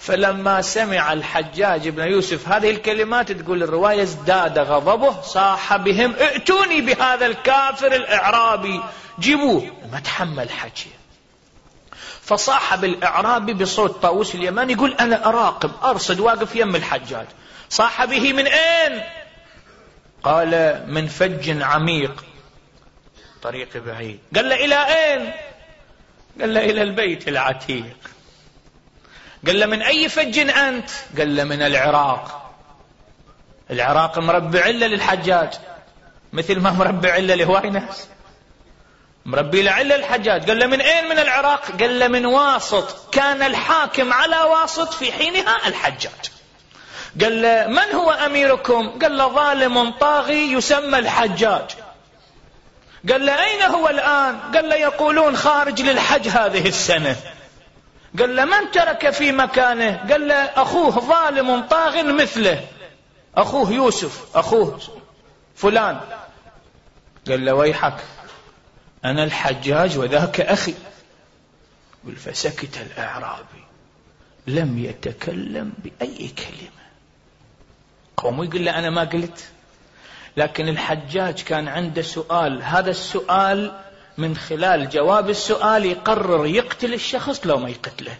فلما سمع الحجاج بن يوسف هذه الكلمات، تقول الرواية، ازداد غضبه، صاح بهم ائتوني بهذا الكافر الإعرابي، جيبوه. ما تحمل حكي، فصاح بالإعرابي بصوت طاووس اليماني، يقول أنا أراقب أرصد واقف يم الحجاج. صاح به من أين؟ قال من فج عميق، طريق بعيد. قال له إلى أين؟ قال له إلى البيت العتيق. قال له من أي فج أنت؟ قال له من العراق. العراق مربع علة للحجاج، مثل ما مربع علة لهواي ناس، مربي لعلة الحجاج. قال له من أين؟ من العراق. قال له من واسط، كان الحاكم على واسط في حينها الحجاج. قال له من هو أميركم؟ قال له ظالم طاغي يسمى الحجاج. قال له أين هو الآن؟ قال له يقولون خارج للحج هذه السنة. قال له من ترك في مكانه؟ قال له أخوه ظالم طاغ مثله، أخوه يوسف، أخوه فلان. قال له ويحك، أنا الحجاج وذاك أخي. فسكت الأعرابي لم يتكلم بأي كلمة. قوم يقول له أنا ما قلت، لكن الحجاج كان عنده سؤال، هذا السؤال من خلال جواب السؤال يقرر يقتل الشخص لو ما يقتله.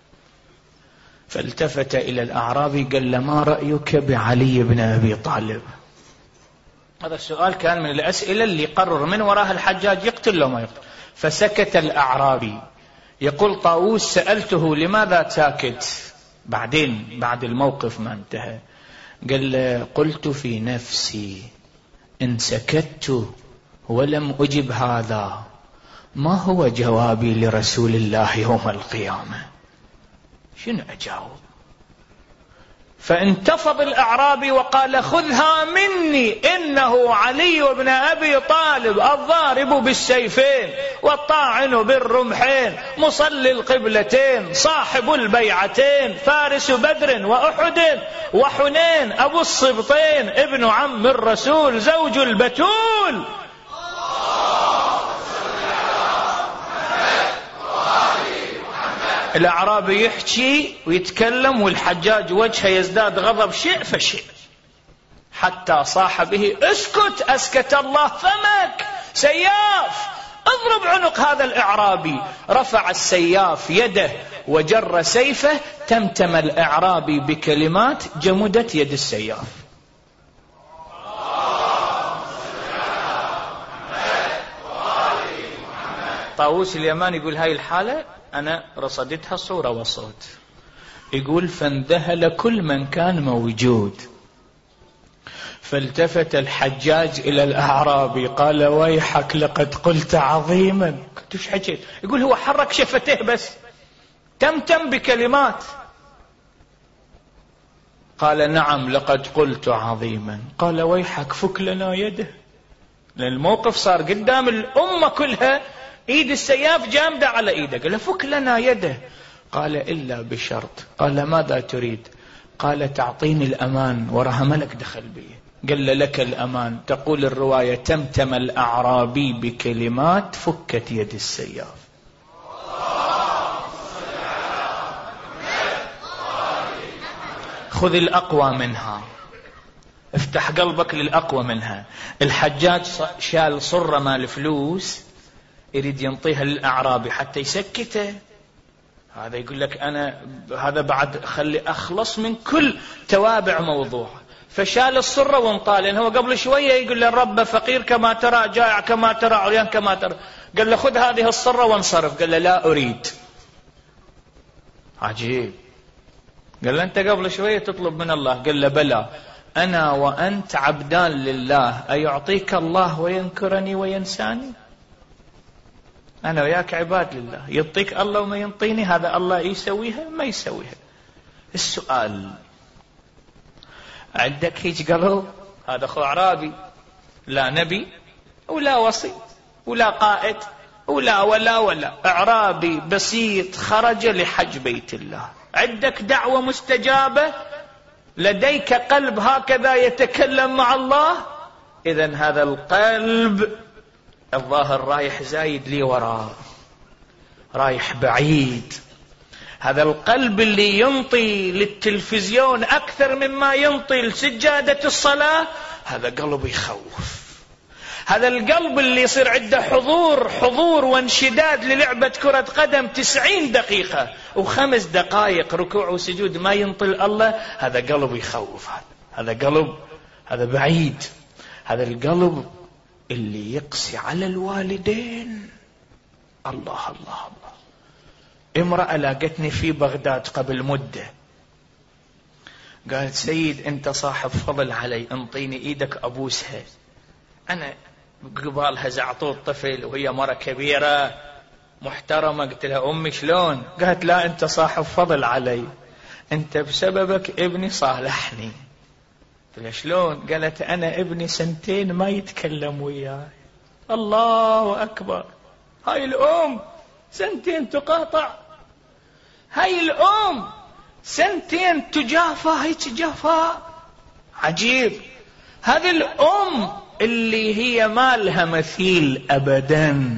فالتفت إلى الأعرابي قال له ما رأيك بعلي بن أبي طالب؟ هذا السؤال كان من الأسئلة اللي يقرر من وراها الحجاج يقتل لو ما يقتل. فسكت الأعرابي. يقول طاووس سألته لماذا ساكت بعدين بعد الموقف ما انتهى؟ قال له قلت في نفسي إن سكت ولم أجب هذا ما هو جوابي لرسول الله يوم القيامة؟ شنو أجاوب؟ فانتفض الأعرابي وقال خذها مني إنه علي بن أبي طالب الضارب بالسيفين والطاعن بالرمحين مصلي القبلتين صاحب البيعتين فارس بدر وأحد وحنين أبو الصبطين ابن عم الرسول زوج البتول. الأعرابي يحكي ويتكلم والحجاج وجهه يزداد غضب شيء فشيء، حتى صاح به اسكت أسكت الله فمك، سياف اضرب عنق هذا الأعرابي. رفع السياف يده وجر سيفه، تمتم الأعرابي بكلمات جمدت يد السياف. طاووس اليماني يقول هاي الحالة أنا رصدتها صورة وصوت. يقول فانذهل كل من كان موجود، فالتفت الحجاج إلى الأعرابي قال ويحك لقد قلت عظيما. قلت ايش حكيت؟ يقول هو حرك شفتيه بس تمتم بكلمات. قال نعم لقد قلت عظيما. قال ويحك فك لنا يده، لأن الموقف صار قدام الأمة كلها، ايد السياف جامدة على ايده. قال فك لنا يده. قال إلا بشرط. قال ماذا تريد؟ قال تعطيني الأمان وراها ملك دخل بي. قال لك الأمان. تقول الرواية تمتم الأعرابي بكلمات فكت يد السياف. خذ الأقوى منها، افتح قلبك للأقوى منها. الحجاج شال صرة مال فلوس يريد ينطيها للأعرابي حتى يسكته. هذا يقول لك أنا هذا بعد خلي أخلص من كل توابع موضوع. فشال الصرة وانطال، لأنه هو قبل شوية يقول له الرب فقير كما ترى، جائع كما ترى، عريان كما ترى. قال له خذ هذه الصرة وانصرف. قال له لا أريد. عجيب. قال له أنت قبل شوية تطلب من الله. قال له بلى، أنا وأنت عبدان لله، أيعطيك الله وينكرني وينساني؟ أنا وياك عباد لله، يعطيك الله وما ينطيني، هذا الله يسويها ما يسويها. السؤال عندك هيج قبل؟ هذا أخو أعرابي، لا نبي ولا وصي ولا قائد ولا ولا ولا، أعرابي بسيط خرج لحج بيت الله. عندك دعوة مستجابة، لديك قلب هكذا يتكلم مع الله. إذن هذا القلب الظاهر رايح زايد لي وراه، رايح بعيد. هذا القلب اللي ينطي للتلفزيون أكثر مما ينطي لسجادة الصلاة، هذا قلب يخوف. هذا القلب اللي يصير عنده حضور حضور وانشداد للعبة كرة قدم تسعين دقيقة وخمس دقائق ركوع وسجود ما ينطي الله، هذا قلب يخوف. هذا قلب، هذا بعيد. هذا القلب اللي يقسي على الوالدين. الله الله الله. امرأة لاقتني في بغداد قبل مدة، قالت سيد أنت صاحب فضل علي، انطيني إيدك أبوسها. أنا قبالها زعطوط طفل وهي مرة كبيرة محترمة، قلت لها أمي شلون؟ قالت لا أنت صاحب فضل علي، أنت بسببك ابني صالحني. قلت لها شلون؟ قالت أنا ابني سنتين ما يتكلم وياي. الله أكبر. هاي الأم سنتين تقاطع، هاي الأم سنتين تجافى، هاي تجافى. عجيب. هذه الأم اللي هي ما لها مثيل أبدا،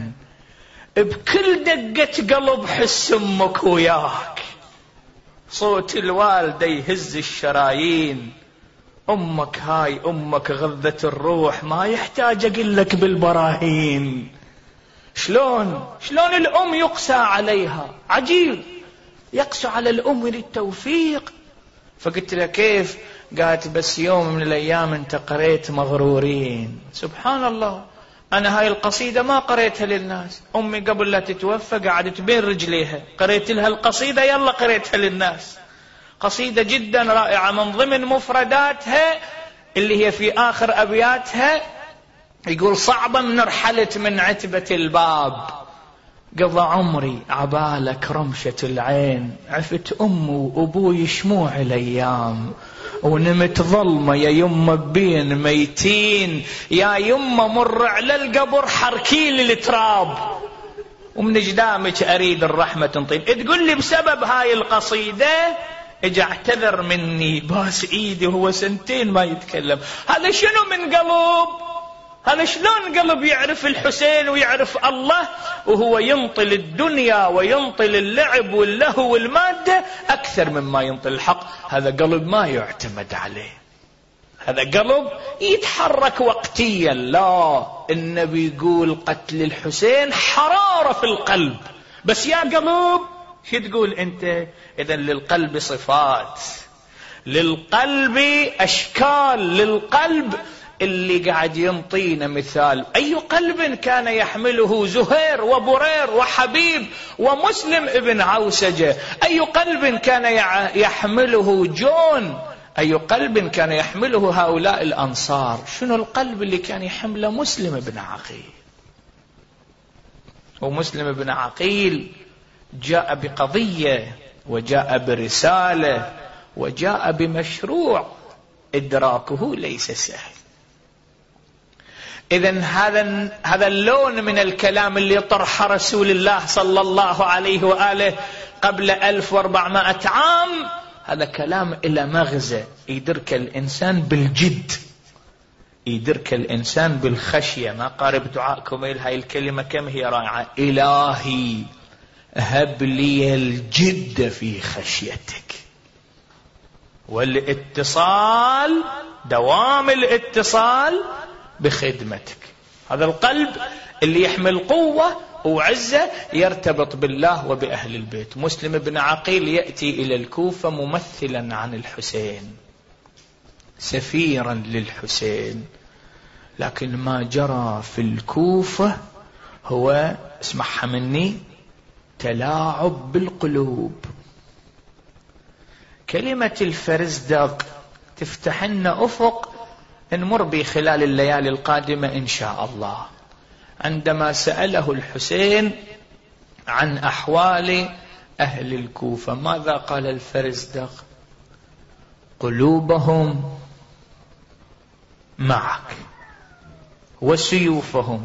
بكل دقة قلب حس أمك وياك. صوت الوالدة يهز الشرايين. أمك هاي أمك غذة الروح، ما يحتاج أقول لك بالبراهين. شلون شلون الأم يقسى عليها. عجيب. يقسى على الأم للتوفيق. فقلت له كيف؟ قالت بس يوم من الأيام أنت قريت مغرورين. سبحان الله. أنا هاي القصيدة ما قريتها للناس، أمي قبل لا تتوفى قعدت بين رجليها قريت لها القصيدة، يلا قريتها للناس. قصيدة جدا رائعة، من ضمن مفرداتها اللي هي في آخر أبياتها يقول صعبا من رحلت من عتبة الباب، قضى عمري عبالك رمشة العين، عفت أمي وأبوي شموع الأيام، ونمت ظلمة يا يمه بين ميتين، يا يمه مر على القبر حركيلي التراب، ومن جدامك أريد الرحمة تنطين. تقول لي بسبب هاي القصيدة اجي اعتذر مني، باس ايدي وهو سنتين ما يتكلم. هذا شنو من قلب؟ هذا شلون قلب يعرف الحسين ويعرف الله وهو ينطل الدنيا وينطل اللعب واللهو والمادة أكثر مما ينطل الحق؟ هذا قلب ما يعتمد عليه، هذا قلب يتحرك وقتيا. لا، النبي يقول قتل الحسين حرارة في القلب. بس يا قلب شو تقول أنت؟ إذن للقلب صفات، للقلب أشكال، للقلب اللي قاعد ينطينا مثال. أي قلب كان يحمله زهير وبرير وحبيب ومسلم ابن عوسجة؟ أي قلب كان يحمله جون؟ أي قلب كان يحمله هؤلاء الأنصار؟ شنو القلب اللي كان يحمله مسلم ابن عقيل؟ ومسلم ابن عقيل جاء بقضية وجاء برسالة وجاء بمشروع إدراكه ليس سهل. إذن هذا هذا اللون من الكلام اللي طرح رسول الله صلى الله عليه وآله قبل ألف وأربعمائة عام، هذا كلام إلى مغزى يدرك الإنسان بالجد، يدرك الإنسان بالخشية. ما قارب دعاءكم إلى هاي الكلمة كم هي رائعة. إلهي هب لي الجد في خشيتك والاتصال، دوام الاتصال بخدمتك. هذا القلب اللي يحمل قوة وعزة يرتبط بالله وبأهل البيت. مسلم بن عقيل يأتي إلى الكوفة ممثلا عن الحسين، سفيرا للحسين، لكن ما جرى في الكوفة هو اسمعها مني تلاعب بالقلوب. كلمة الفرزدق تفتح لنا أفق نمر به خلال الليالي القادمة إن شاء الله. عندما سأله الحسين عن أحوال أهل الكوفة ماذا قال الفرزدق؟ قلوبهم معك وسيوفهم.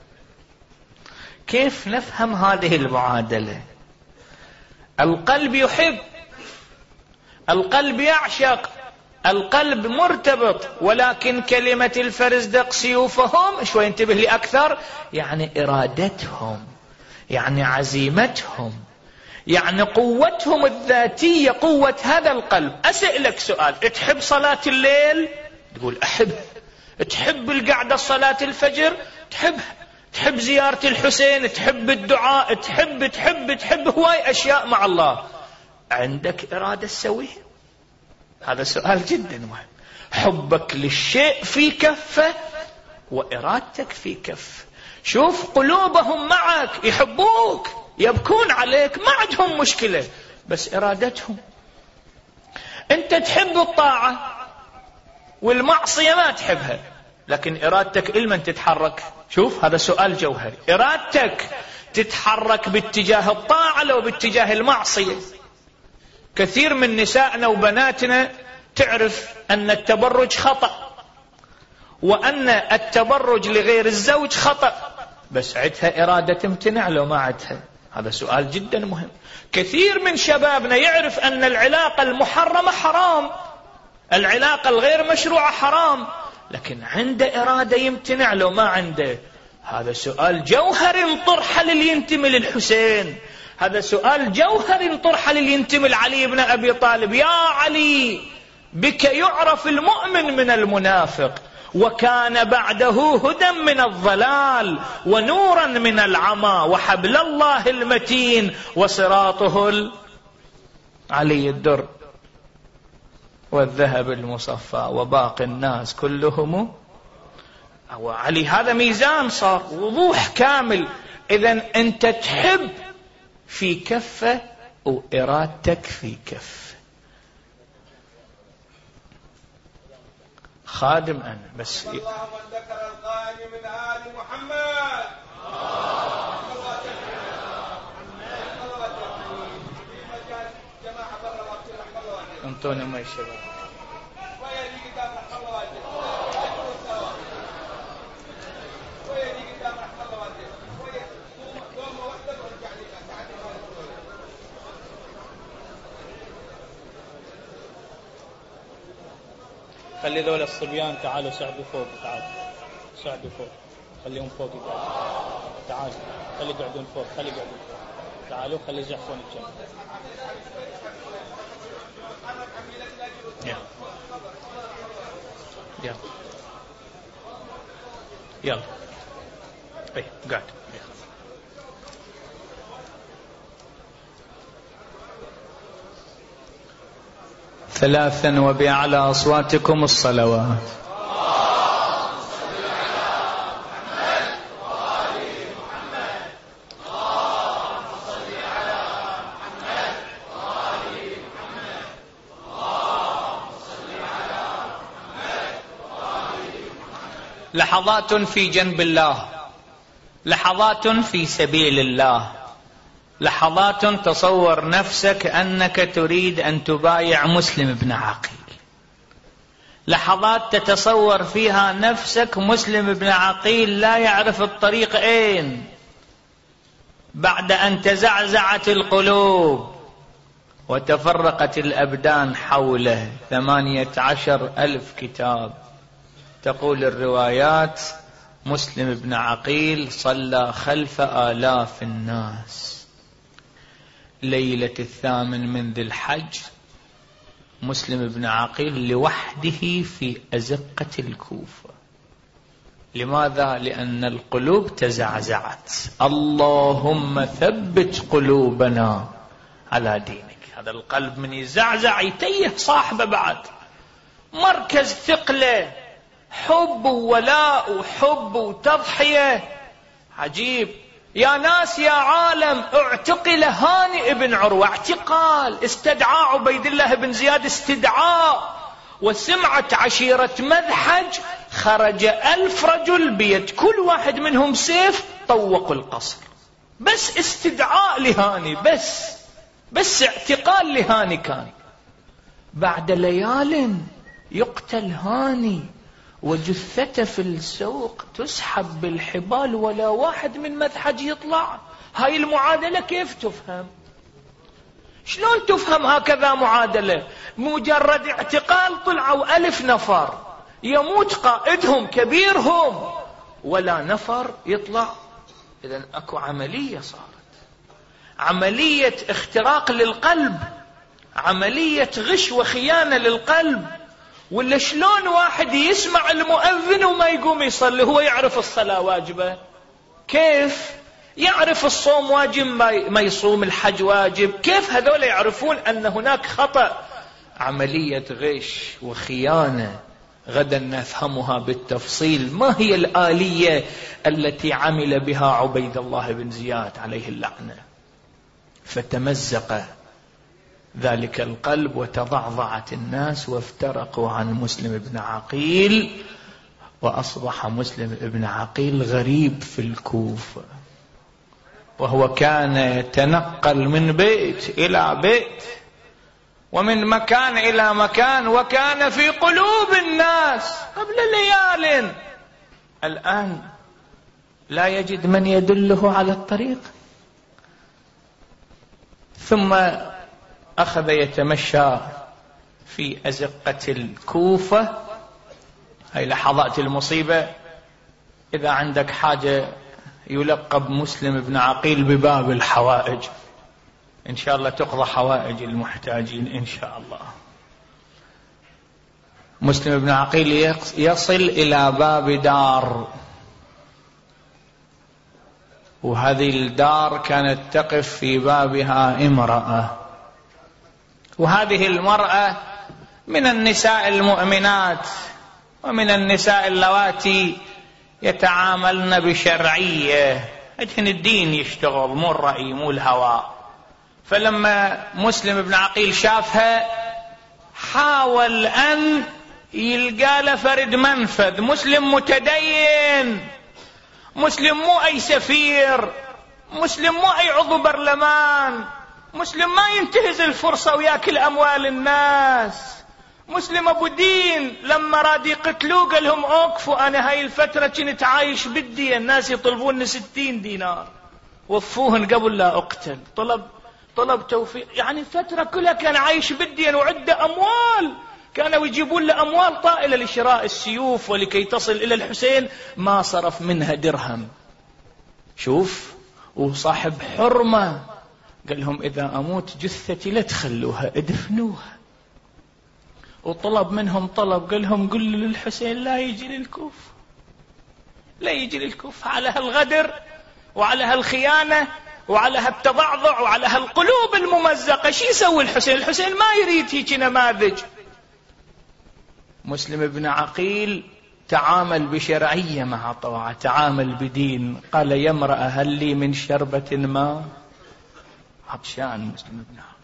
كيف نفهم هذه المعادلة؟ القلب يحب، القلب يعشق، القلب مرتبط، ولكن كلمة الفرزدق سيوفهم شوي انتبه لي أكثر، يعني إرادتهم، يعني عزيمتهم، يعني قوتهم الذاتية قوة هذا القلب. أسألك سؤال، تحب صلاة الليل؟ تقول أحب. تحب القعدة صلاة الفجر؟ تحبها. تحب زيارة الحسين؟ تحب الدعاء؟ تحب تحب تحب هواي أشياء مع الله. عندك إرادة تسويها؟ هذا سؤال جدا مهم. حبك للشيء في كفة وإرادتك في كفة. شوف قلوبهم معك، يحبوك، يبكون عليك، ما عندهم مشكلة، بس إرادتهم. أنت تحب الطاعة والمعصية ما تحبها، لكن إرادتك إلمن تتحرك؟ شوف هذا سؤال جوهري. إرادتك تتحرك باتجاه الطاعة لو باتجاه المعصية؟ كثير من نسائنا وبناتنا تعرف أن التبرج خطأ، وأن التبرج لغير الزوج خطأ، بس عدها إرادة تمتنع لو ما عدها؟ هذا سؤال جدا مهم. كثير من شبابنا يعرف أن العلاقة المحرمة حرام، العلاقة الغير مشروعة حرام، لكن عنده إرادة يمتنع لو ما عنده؟ هذا سؤال جوهري طرح للي ينتمي للحسين، هذا سؤال جوهري طرح للي ينتمي لعلي بن أبي طالب. يا علي بك يعرف المؤمن من المنافق، وكان بعده هدى من الضلال ونورا من العمى وحبل الله المتين وصراطه علي الدر والذهب المصفى وباقي الناس كلهم أو علي. هذا ميزان صار وضوح كامل. إذن أنت تحب في كفة وإرادتك في كفة. خادم أنا بس. اللهم ذكر القائم من آل محمد. انطوني ما يشبه. خلي ذول الصبيان تعالوا ساعدوا فوق، تعالوا ساعدوا فوق، خليهم فوق يقعدوا. تعالوا خلي يقعدون فوق، خلي يقعدون فوق. تعالوا خلي يزحفون الجنب. يلا يلا يلا اي قاعد. ثلاثا وبأعلى أصواتكم الصلوات. لحظات في جنب الله، لحظات في سبيل الله، لحظات تصور نفسك أنك تريد أن تبايع مسلم بن عقيل، لحظات تتصور فيها نفسك مسلم بن عقيل لا يعرف الطريق أين، بعد أن تزعزعت القلوب وتفرقت الأبدان حوله. ثمانية عشر ألف كتاب. تقول الروايات مسلم بن عقيل صلى خلف آلاف الناس. ليلة الثامن من ذي الحج مسلم بن عقيل لوحده في أزقة الكوفة. لماذا؟ لأن القلوب تزعزعت. اللهم ثبت قلوبنا على دينك. هذا القلب من يزعزع يتيه صاحبه بعد. مركز ثقله، حب وولاء وحب وتضحية عجيب. يا ناس يا عالم، اعتقل هانئ بن عروة اعتقال، استدعاء عبيد الله بن زياد استدعاء، وسمعت عشيرة مذحج خرج ألف رجل بيد كل واحد منهم سيف، طوقوا القصر. بس استدعاء لهاني، بس بس اعتقال لهاني كان. بعد ليال يقتل هاني وجثته في السوق تسحب بالحبال ولا واحد من مذحج يطلع. هاي المعادلة كيف تفهم؟ شلون تفهم هكذا معادلة؟ مجرد اعتقال طلعوا ألف نفر، يموت قائدهم كبيرهم ولا نفر يطلع. إذن أكو عملية صارت، عملية اختراق للقلب، عملية غش وخيانة للقلب. ولا شلون واحد يسمع المؤذن وما يقوم يصلي؟ هو يعرف الصلاة واجبة، كيف يعرف الصوم واجب ما يصوم، الحج واجب، كيف هذول يعرفون أن هناك خطأ؟ عملية غش وخيانة. غدا نفهمها بالتفصيل. ما هي الآلية التي عمل بها عبيد الله بن زياد عليه اللعنة؟ فتمزق ذلك القلب وتضعضعت الناس وافترقوا عن مسلم بن عقيل، وأصبح مسلم بن عقيل غريب في الكوفة، وهو كان يتنقل من بيت إلى بيت ومن مكان إلى مكان، وكان في قلوب الناس قبل ليال. الآن لا يجد من يدله على الطريق. ثم أخذ يتمشى في أزقة الكوفة. هاي لحظات المصيبة. إذا عندك حاجة يلقب مسلم بن عقيل بباب الحوائج، إن شاء الله تقضى حوائج المحتاجين إن شاء الله. مسلم بن عقيل يصل إلى باب دار، وهذه الدار كانت تقف في بابها امرأة، وهذه المرأة من النساء المؤمنات ومن النساء اللواتي يتعاملن بشرعية، عندهن الدين يشتغل مو الرأي مو الهوى. فلما مسلم بن عقيل شافها حاول أن يلقى له فرد منفذ. مسلم متدين، مسلم مو أي سفير، مسلم مو أي عضو برلمان، مسلم ما ينتهز الفرصة وياكل أموال الناس، مسلم أبو دين. لما راد يقتلوه قال لهم أوقفوا، أنا هاي الفترة كنت عايش بدي، الناس يطلبون ستين دينار، وفوهن قبل لا أقتل. طلب طلب توفيق، يعني الفترة كلها كان عايش بديا وعنده أموال، كانوا يجيبون له أموال طائلة لشراء السيوف ولكي تصل إلى الحسين، ما صرف منها درهم. شوف، وصاحب حرمة. قال لهم إذا أموت جثتي لا تخلوها، ادفنوها. وطلب منهم طلب، قال لهم قل للحسين لا يجي للكوف، لا يجي للكوف. على هالغدر وعلى هالخيانة وعلى هالتضعضع وعلى هالقلوب الممزقة شي يسوي الحسين؟ الحسين ما يريد هيك نماذج. مسلم بن عقيل تعامل بشرعية مع طاعة، تعامل بدين. قال يا امرأة هل لي من شربة ماء؟ عطشان مسلم بن عقيل.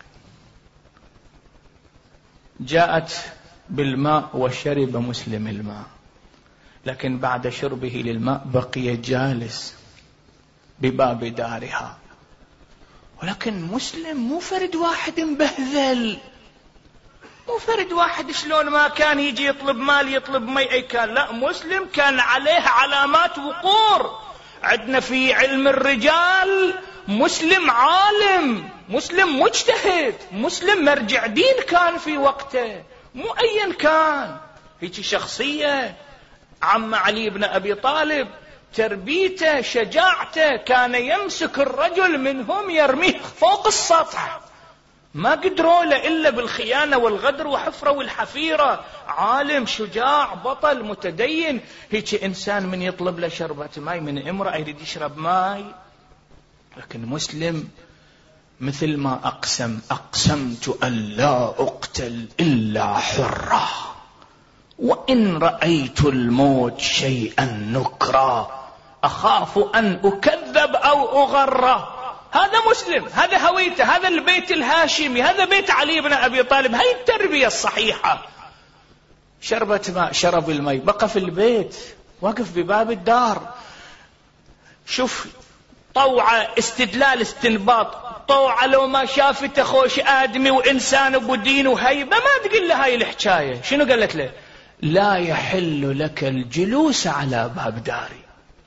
جاءت بالماء وشرب مسلم الماء، لكن بعد شربه للماء بقي جالس بباب دارها. ولكن مسلم مو فرد واحد مبهذل، مو فرد واحد شلون ما كان يجي يطلب مال يطلب مي أي كان. لا، مسلم كان عليه علامات وقور. عندنا في علم الرجال مسلم عالم، مسلم مجتهد، مسلم مرجع دين كان في وقته، مو أيا كان. هيك شخصية. عم علي بن أبي طالب تربيته شجاعته، كان يمسك الرجل منهم يرميه فوق السطح، ما قدروا له إلا بالخيانة والغدر وحفرة والحفيرة. عالم شجاع بطل متدين. هيك إنسان من يطلب له شربة ماء من امرأة يريد يشرب ماء. لكن مسلم مثل ما أقسم، أقسمت أن لا أقتل إلا حرة، وإن رأيت الموت شيئا نكرا أخاف أن أكذب أو أغرى. هذا مسلم، هذا هويته، هذا البيت الهاشمي، هذا بيت علي بن أبي طالب. هاي التربية الصحيحة. شربة ماء، شرب الماء، بقى في البيت، وقف بباب الدار. شوف طوعة، استدلال، استنباط. طوعة لو ما شافته خوش آدمي وإنسان أبو دين وهيبة ما تقول له هاي الحكاية. شنو قالت له؟ لا يحل لك الجلوس على باب داري.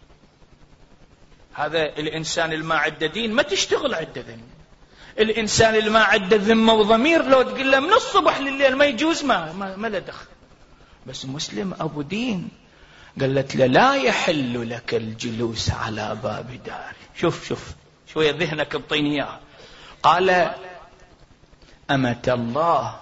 هذا الإنسان اللي ما عنده دين ما تشتغل عنده ذمة. الإنسان اللي ما عنده ذمة وضمير لو تقول له من الصبح لليل ما يجوز ما ما, ما له دخل. بس مسلم أبو دين قالت له لا يحل لك الجلوس على باب داري. شوف شوف شوية ذهنك بطيني إياه. قال: أمة الله،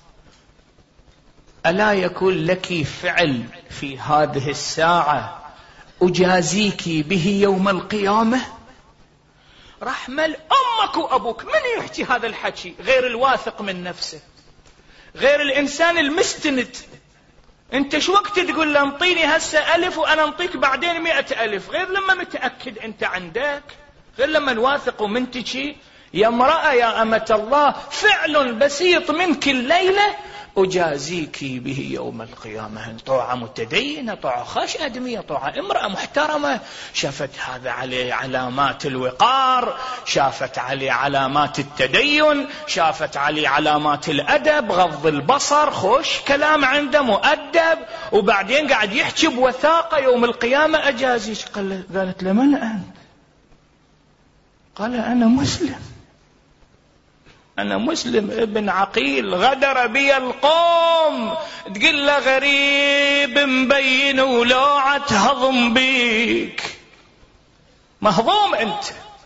ألا يكون لك فعل في هذه الساعة أجازيك به يوم القيامة؟ رحمل أمك وأبوك، من يحكي هذا الحكي غير الواثق من نفسه، غير الإنسان المستند. أنت شو وقت تقول له انطيني هسه ألف وأنا انطيك بعدين مئة ألف، غير لما متأكد أنت عندك، غير لما واثق ومنتجي. يا امرأة يا أمة الله، فعل بسيط منك الليلة أجازيك به يوم القيامة. طوعة متدينة، طوعة خش أدمية، طوعة امرأة محترمة، شافت هذا عليه علامات الوقار، شافت عليه علامات التدين، شافت عليه علامات الأدب، غض البصر، خوش كلام عنده مؤدب، وبعدين قاعد يحكي بوثاقة يوم القيامة أجازيك. قالت له: من أنت؟ قال: أنا مسلم، أنا مسلم ابن عقيل، غدر بي القوم. تقول له: غريب مبين ولوعة هضم بيك، مهضوم أنت،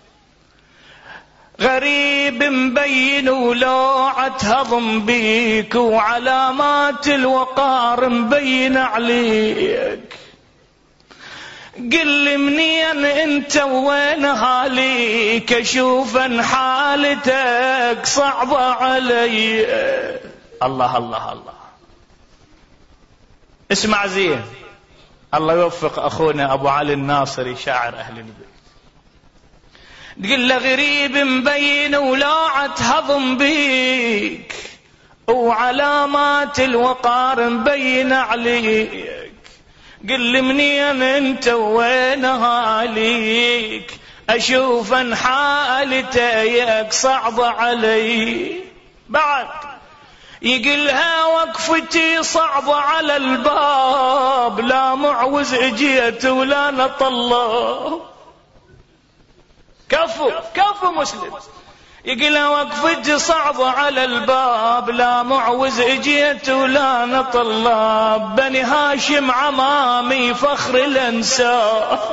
غريب مبين ولوعة هضم بيك، وعلامات الوقار مبين عليك. قل لي منين انت وين هاليك، اشوف ان حالتك صعبة علي. الله الله الله، اسمع زين، الله يوفق اخونا ابو علي الناصري شاعر اهل البيت. تقول له: غريب مبين ولاعة هضم بيك، وعلامات الوقار مبين عليك. قل لي منين انت وين هاليك، اشوف ان حالتك صعبة علي. بعد يقلها: وقفتي صعبة على الباب، لا معوز اجيت ولا نطلع. كفو كفو مسلم. يقلها: وقفتي صعبة على الباب، لا معوز اجيت ولا نطلع. بني هاشم عمامي فخر الانساب،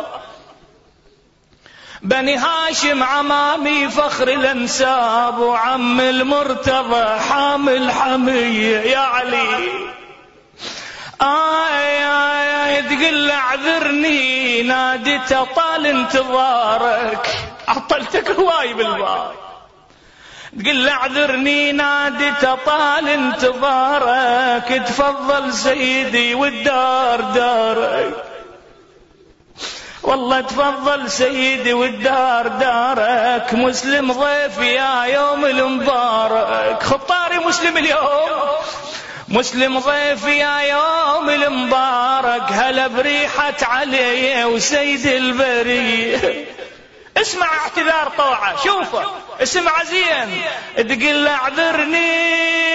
بني هاشم عمامي فخر الانساب، وعم المرتضى حامل حمية. يا علي آي آي آي، تقول اعذرني ناديت طال انتظارك، عطلتك هواي بالباب. تقول اعذرني ناديت طال انتظارك، تفضل سيدي والدار دارك. والله تفضل سيدي والدار دارك، مسلم ضيف يا يوم المبارك. خطاري مسلم اليوم، مسلم ضيف يا يوم المبارك، هلا بريحة علي وسيد البرية. اسمع اعتذار طوعة، شوفه اسمع زين. تقول اعذرني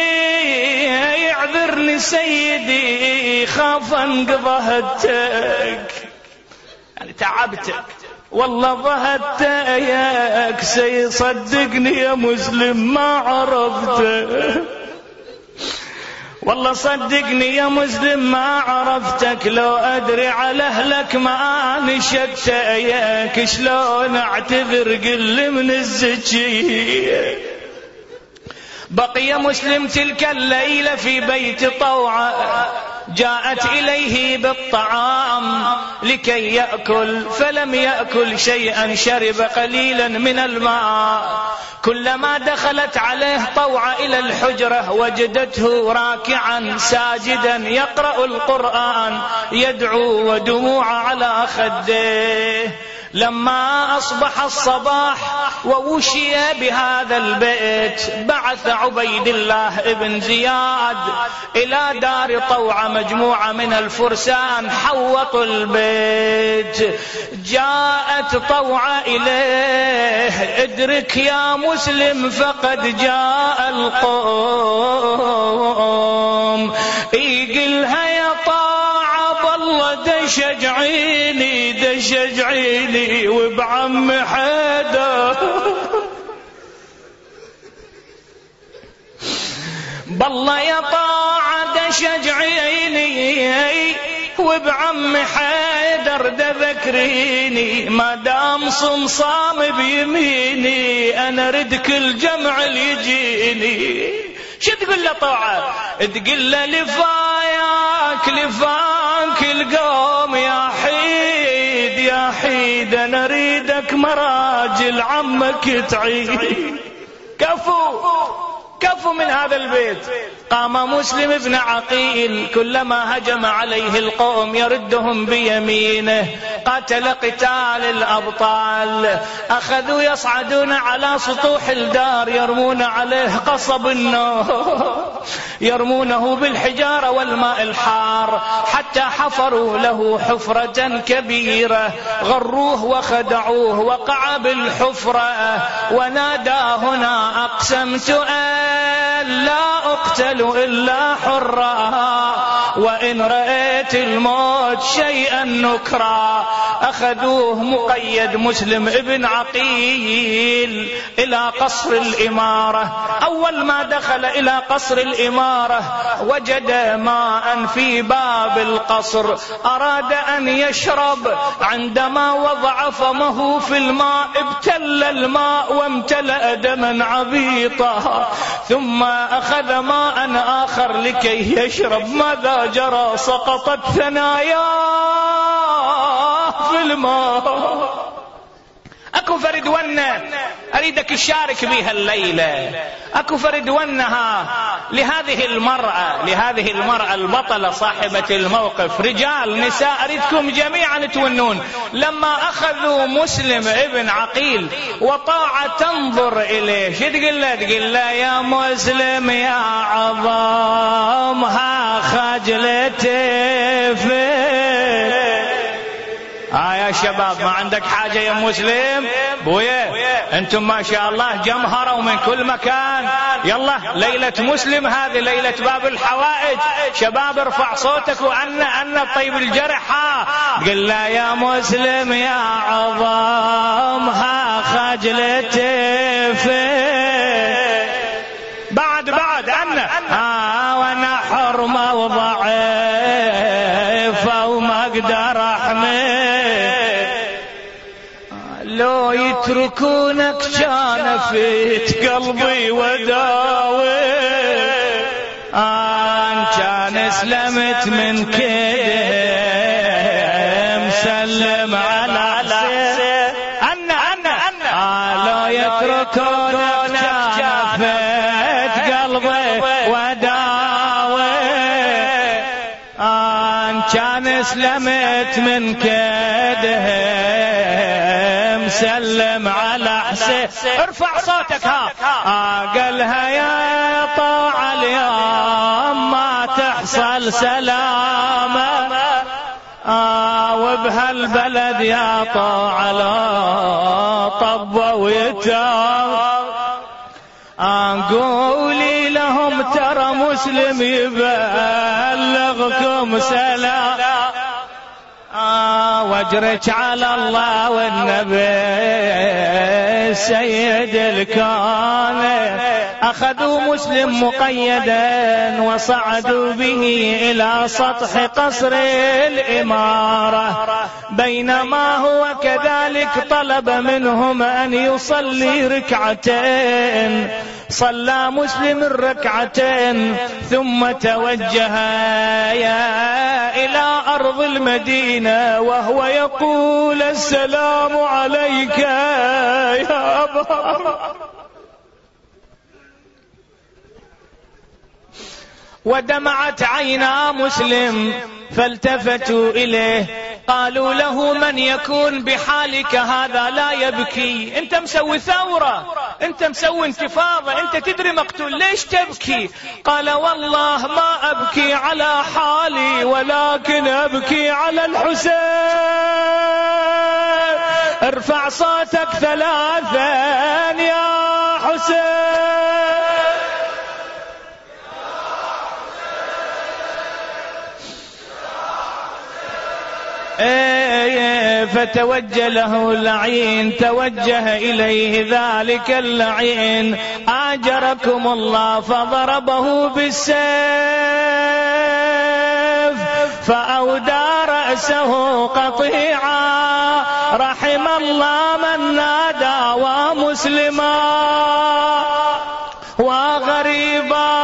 اعذرني سيدي، خاف انقضى هدتك، يعني تعبتك، والله ضهدتك سيصدقني يا مسلم ما عرفتك، والله صدقني يا مسلم ما عرفتك. لو أدري على أهلك ما نشتيك، شلون أعتذر قل من الزكية. بقي مسلم تلك الليلة في بيت طوعة، جاءت إليه بالطعام لكي يأكل، فلم يأكل شيئا، شرب قليلا من الماء. كلما دخلت عليه طوعة إلى الحجرة وجدته راكعا ساجدا يقرأ القرآن، يدعو ودموع على خده. لما أصبح الصباح ووشي بهذا البيت، بعث عبيد الله ابن زياد إلى دار طوعة مجموعة من الفرسان حوطوا البيت. جاءت طوعة إليه: ادرك يا مسلم فقد جاء القوم. يقلها: يا طاعة بالله دشجعيني دشجعيني وبعم حدا، بالله يا طاعة دشجعيني وبعم حيدر تذكريني ما دام صمصام بيميني أنا رد كل جمع يجيني. شو تقول له طوعة؟ تقول له لفاياك لفاك القوم يا حيد يا حيد أنا ريدك مراجل عمك تعيد. كفو كفو من هذا البيت. قام مسلم بن عقيل كلما هجم عليه القوم يردهم بيمينه. قاتل قتال الأبطال. أخذوا يصعدون على سطوح الدار يرمون عليه قصب النار يرمونه بالحجارة والماء الحار حتى حفروا له حفرة كبيرة. غروه وخدعوه وقع بالحفرة ونادى هنا أقسمت أن لا أقتل إلا حرا وإن رأيت الموت شيئا نكرا. أخذوه مقيد مسلم ابن عقيل إلى قصر الإمارة. أول ما دخل إلى قصر الإمارة وجد ماء في باب القصر أراد أن يشرب. عندما وضع فمه في الماء ابتل الماء وامتلأ دما عبيطا. ثم أخذ ماء آخر لكي يشرب. ماذا جرى؟ سقطت ثناياه في الماء. أكو فرد ونة أريدك تشارك بها الليلة. أكو فرد ونها لهذه المرأة لهذه المرأة البطلة صاحبة الموقف. رجال نساء أريدكم جميعا تونون. لما أخذوا مسلم ابن عقيل وطاعة تنظر إليه شو تقول له؟ تقول له يا مسلم يا عظامها خجلتي في. آه يا شباب ما عندك حاجة يا مسلم؟ بويا انتم ما شاء الله جمهرة ومن كل مكان. يلا ليلة مسلم هذه ليلة باب الحوائج. شباب ارفع صوتك وأن أن طيب الجرح. قل لا يا مسلم يا عظامها خجلتي في. بعد بعد أنا آه وانا حرمة وضعيفة وما اقدر احمي. لو يتركونك كان فيت قلبي وداوي. ان كان اسلمت من كده مسلم على حسين. انا انا انا لو يتركونك كان فيت قلبي وداوي. ان كان اسلمت من كده سلم على حسين. ارفع صوتك. ها قالها يا طاعة اليوم ما تحصل سلامة. آه وبهالبلد يا طاعة لا طب ويتام. آه قولي لهم ترى مسلم يبلغكم سلام. آه واجرك على الله والنبي سيد الكون. أخذوا مسلم مقيدا وصعدوا به إلى سطح قصر الإمارة. بينما هو كذلك طلب منهم أن يصلي ركعتين. صلى مسلم الركعتين ثم توجه إلى أرض المدينة وهو يقول السلام عليك يا أبا. ودمعت عينا مسلم فالتفتوا إليه قالوا له من يكون بحالك هذا لا يبكي؟ انت مسوي ثورة، انت مسوي انتفاضة، انت تدري مقتول، ليش تبكي؟ قال والله ما أبكي على حالي ولكن أبكي على الحسين. ارفع صوتك ثلاثا يا حسين. ايه فتوجه له اللعين، توجه إليه ذلك اللعين أجركم الله فضربه بالسيف فأودى رأسه قطيعا رحم الله من نادى ومسلما وغريبا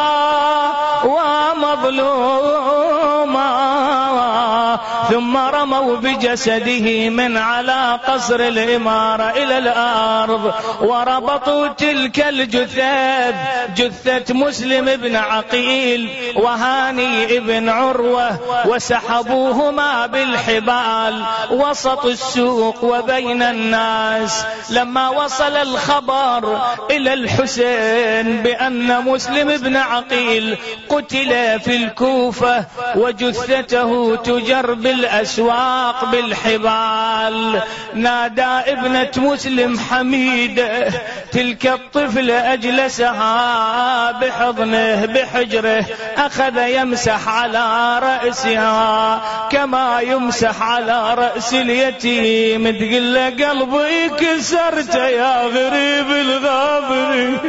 ومظلوما ثم رموا بجسده من على قصر الإمارة إلى الأرض وربطوا تلك الجثث جثة مسلم بن عقيل وهاني بن عروة وسحبوهما بالحبال وسط السوق وبين الناس. لما وصل الخبر إلى الحسين بأن مسلم بن عقيل قتل في الكوفة وجثته تجر بالأسواق بالحبال، نادى ابنة مسلم حميدة تلك الطفلة أجلسها بحضنه بحجره، أخذ يمسح على رأسها كما يمسح على رأس اليتيم، تقول له قلبي كسرت يا غريب الغابري،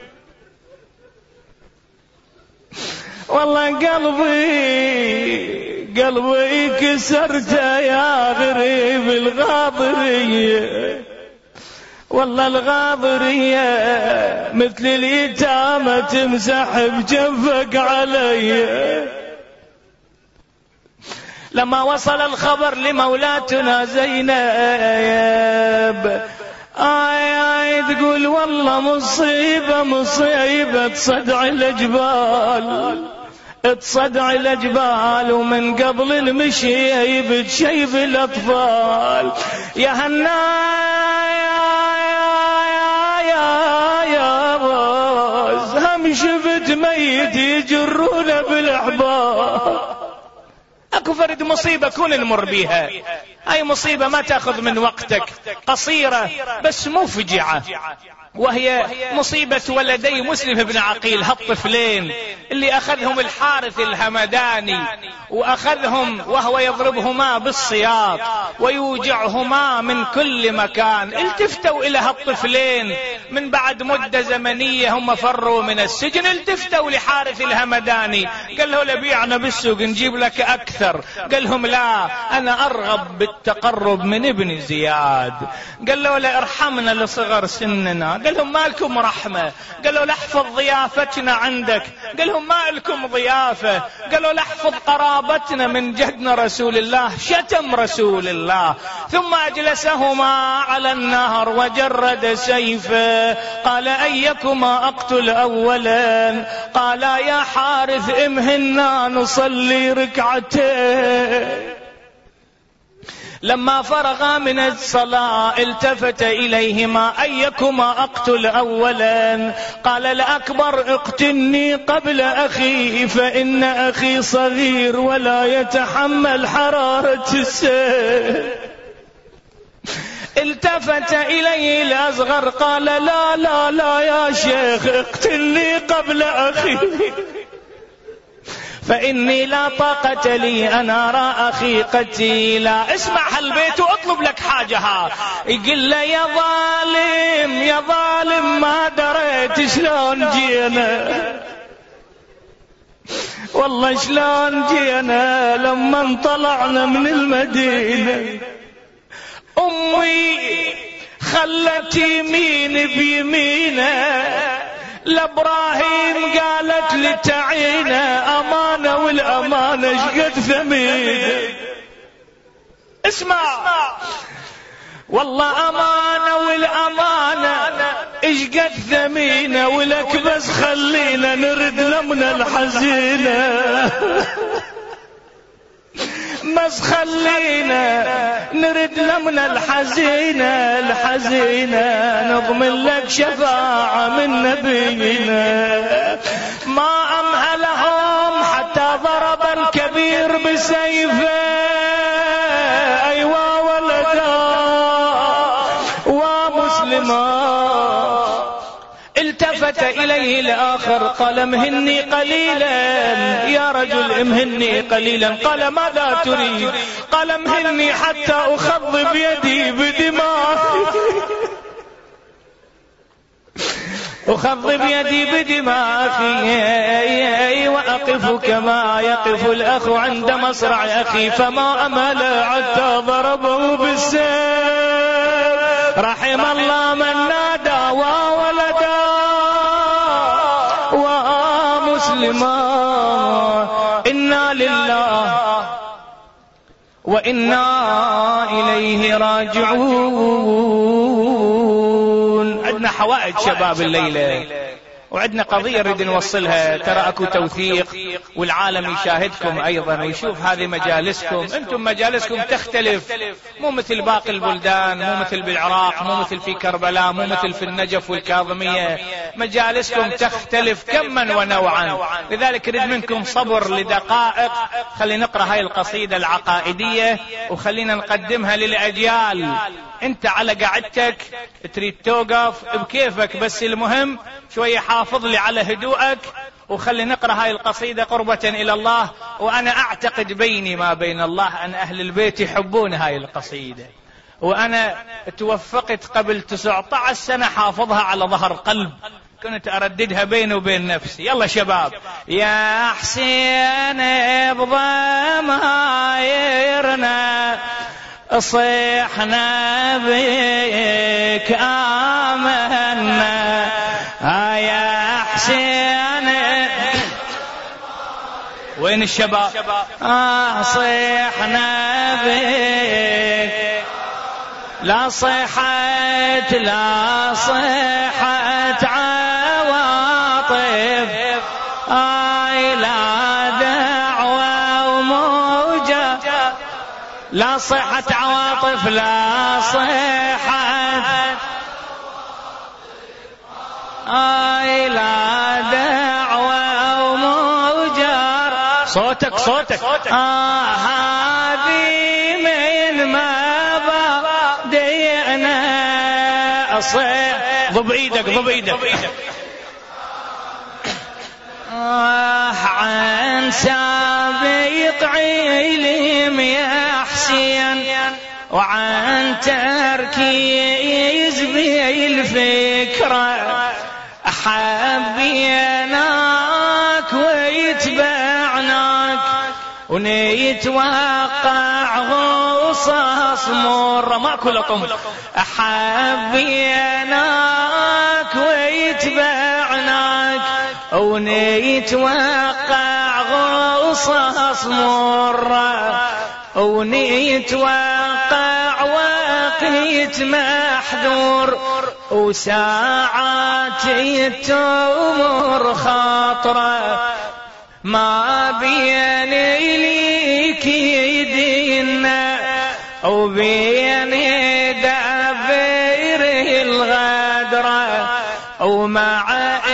والله قلبي قلبي كسرت يا غريب الغاضرية، والله الغاضرية مثل اليتامى تمسح بجنفك علي. لما وصل الخبر لمولاتنا زينب آي آي تقول والله مصيبة مصيبة تصدع الجبال تصدع الجبال، ومن قبل المشي بتشيب الأطفال. يا هنا يا يا باز هم شفت ميت يجرونه بالأحباب. اكو فرد مصيبة كون نمر بيها، هاي مصيبة ما تاخذ من وقتك، قصيرة بس مفجعة، وهي مصيبة ولدي مسلم بن عقيل، هالطفلين اللي أخذهم الحارث الهمداني وأخذهم وهو يضربهما بالسياط ويوجعهما من كل مكان. التفتوا إلى هالطفلين من بعد مدة زمنية، هم فروا من السجن، التفتوا لحارث الهمداني قال له لبيعنا بالسوق نجيب لك أكثر، قال لهم لا أنا أرغب بالتقرب من ابن زياد، قال له لا ارحمنا لصغر سننا، قال لهم ما لكم رحمة، قالوا لحفظ ضيافتنا عندك، قال لهم ما لكم ضيافة، قالوا لحفظ قرابتنا من جدنا رسول الله، شتم رسول الله. ثم أجلسهما على النهر وجرد سيفه، قال أيكما أقتل أولا؟ قال يا حارث امهنا نصلي ركعتين. لما فرغا من الصلاة التفت إليهما أيكما أقتل أولا؟ قال الأكبر اقتلني قبل أخي فإن أخي صغير ولا يتحمل حرارة السيف. التفت إليه الأصغر قال لا لا لا يا شيخ اقتلني قبل أخي فإني لا طاقة لي أن أرى أخي قتيلا. اسمع هالبيت واطلب لك حاجها. يقول له يا ظالم يا ظالم ما دريت شلون جينا، والله شلون جينا لما طلعنا من المدينة، أمي خلت يمين بيمينه، لابراهيم قالت لي تعينا أمانة والأمانة شقد ثمينة. اسمع والله أمانة والأمانة اشقد ثمينة، ولك بس خلينا نرد لمنا الحزينة، بس خلينا نرد لمنا الحزينة الحزينة، نضمن لك شفاعة من نبينا. ما أمهلهم حتى ضرب الكبير بسيفه، أيوا ولدا ومسلما. التفت إليه الآخر قال امهني قليلا يا رجل امهني قليلا. قال ماذا تريد؟ قال امهني حتى أخضب يدي بدماء. أخضب يدي بدماغي وأقف كما يقف الأخ عند مصرع أخي، فما أمل حتى ضربه بالسيف. رحم الله من نادى وولدا ومسلما، إنا لله وإنا إليه راجعون. عندنا حوائج شباب الليلة، وعندنا قضية نريد نوصلها. ترى اكو توثيق والعالم يشاهدكم ايضا ويشوف هذه مجالسكم. انتم مجالسكم تختلف، مو مثل باقي البلدان، مو مثل بالعراق، مو مثل في كربلاء، مو مثل في النجف والكاظمية. مجالسكم تختلف كما ونوعا، لذلك نريد منكم صبر لدقائق. خلينا نقرأ هاي القصيدة العقائدية وخلينا نقدمها للأجيال. انت على قعدتك تريد توقف بكيفك، بس المهم شوية حافظ لي على هدوءك وخلي نقرأ هاي القصيدة قربة إلى الله. وأنا أعتقد بيني ما بين الله أن أهل البيت يحبون هاي القصيدة، وأنا توفقت قبل تسعة عشر سنة حافظها على ظهر قلب، كنت أرددها بيني وبين نفسي. يلا شباب. يا حسين بضمايرنا صيحنا بك آمنا، يا حسين وين الشباب؟ آه صيحنا بك، لا صيحت لا صيحت عواطف، آي لا دعوة وموجة، لا صيحت عواطف لا صيحت، آي لا دعوة وموجة. صوتك صوتك. آه هذه من ما بدينا أصيح. ضب ايدك ضب ايدك. آه عن سابق علم يا حسين، وعن تركيز بالفكرة، حبيناك ويتبعناك ونيتوقع غصص مرة. ماكو لكم. حبيناك ويتبعناك ونيتوقع غصص مرة، ونيتوقع وقت محذور، وساعات تمر خاطرة ما بين ليك يدينا وبين دبر الغدرة، ومع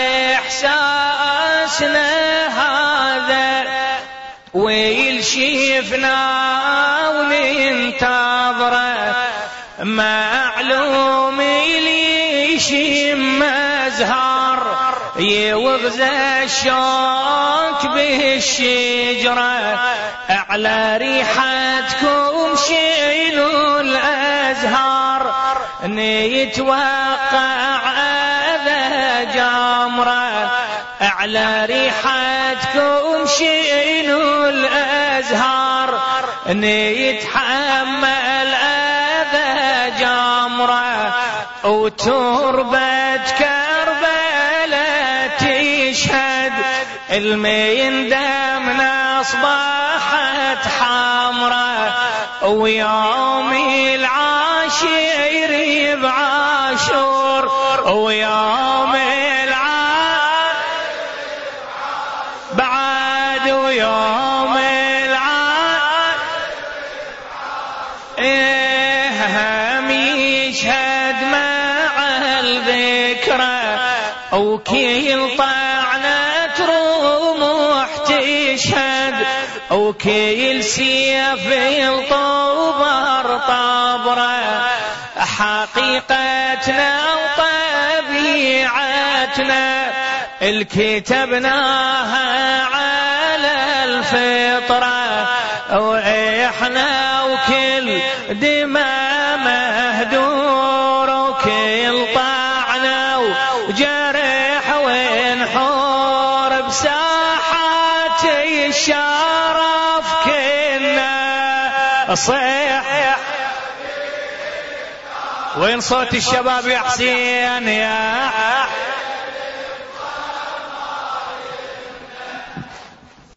إحساسنا هذا ويلشفنا وننتظره، معلوم ليش مزهر يوغزى الشوك بالشجرة، على ريحتكم شيلوا الأزهار، نيتوقع هذا جمرة، على ريحتكم شيلوا الأزهار، نيتحمل هذا جمرة، وتربة كربلاء تشهد المين دمنا أصبحت حمرة، ويوم العاشر بعاشور، ويوم العاشر بعد، ويوم العاشر هم يشهد مع الذكرى، وكيل طعنة رمح تشهد، وكيل سيف الطبر طبرة، حقيقتنا وطبيعتنا الكتبناها على الفطرة، وإحنا وكل دماء مهدور، وكل طعنة وجرح صيح وين صوت الشباب يا حسين يا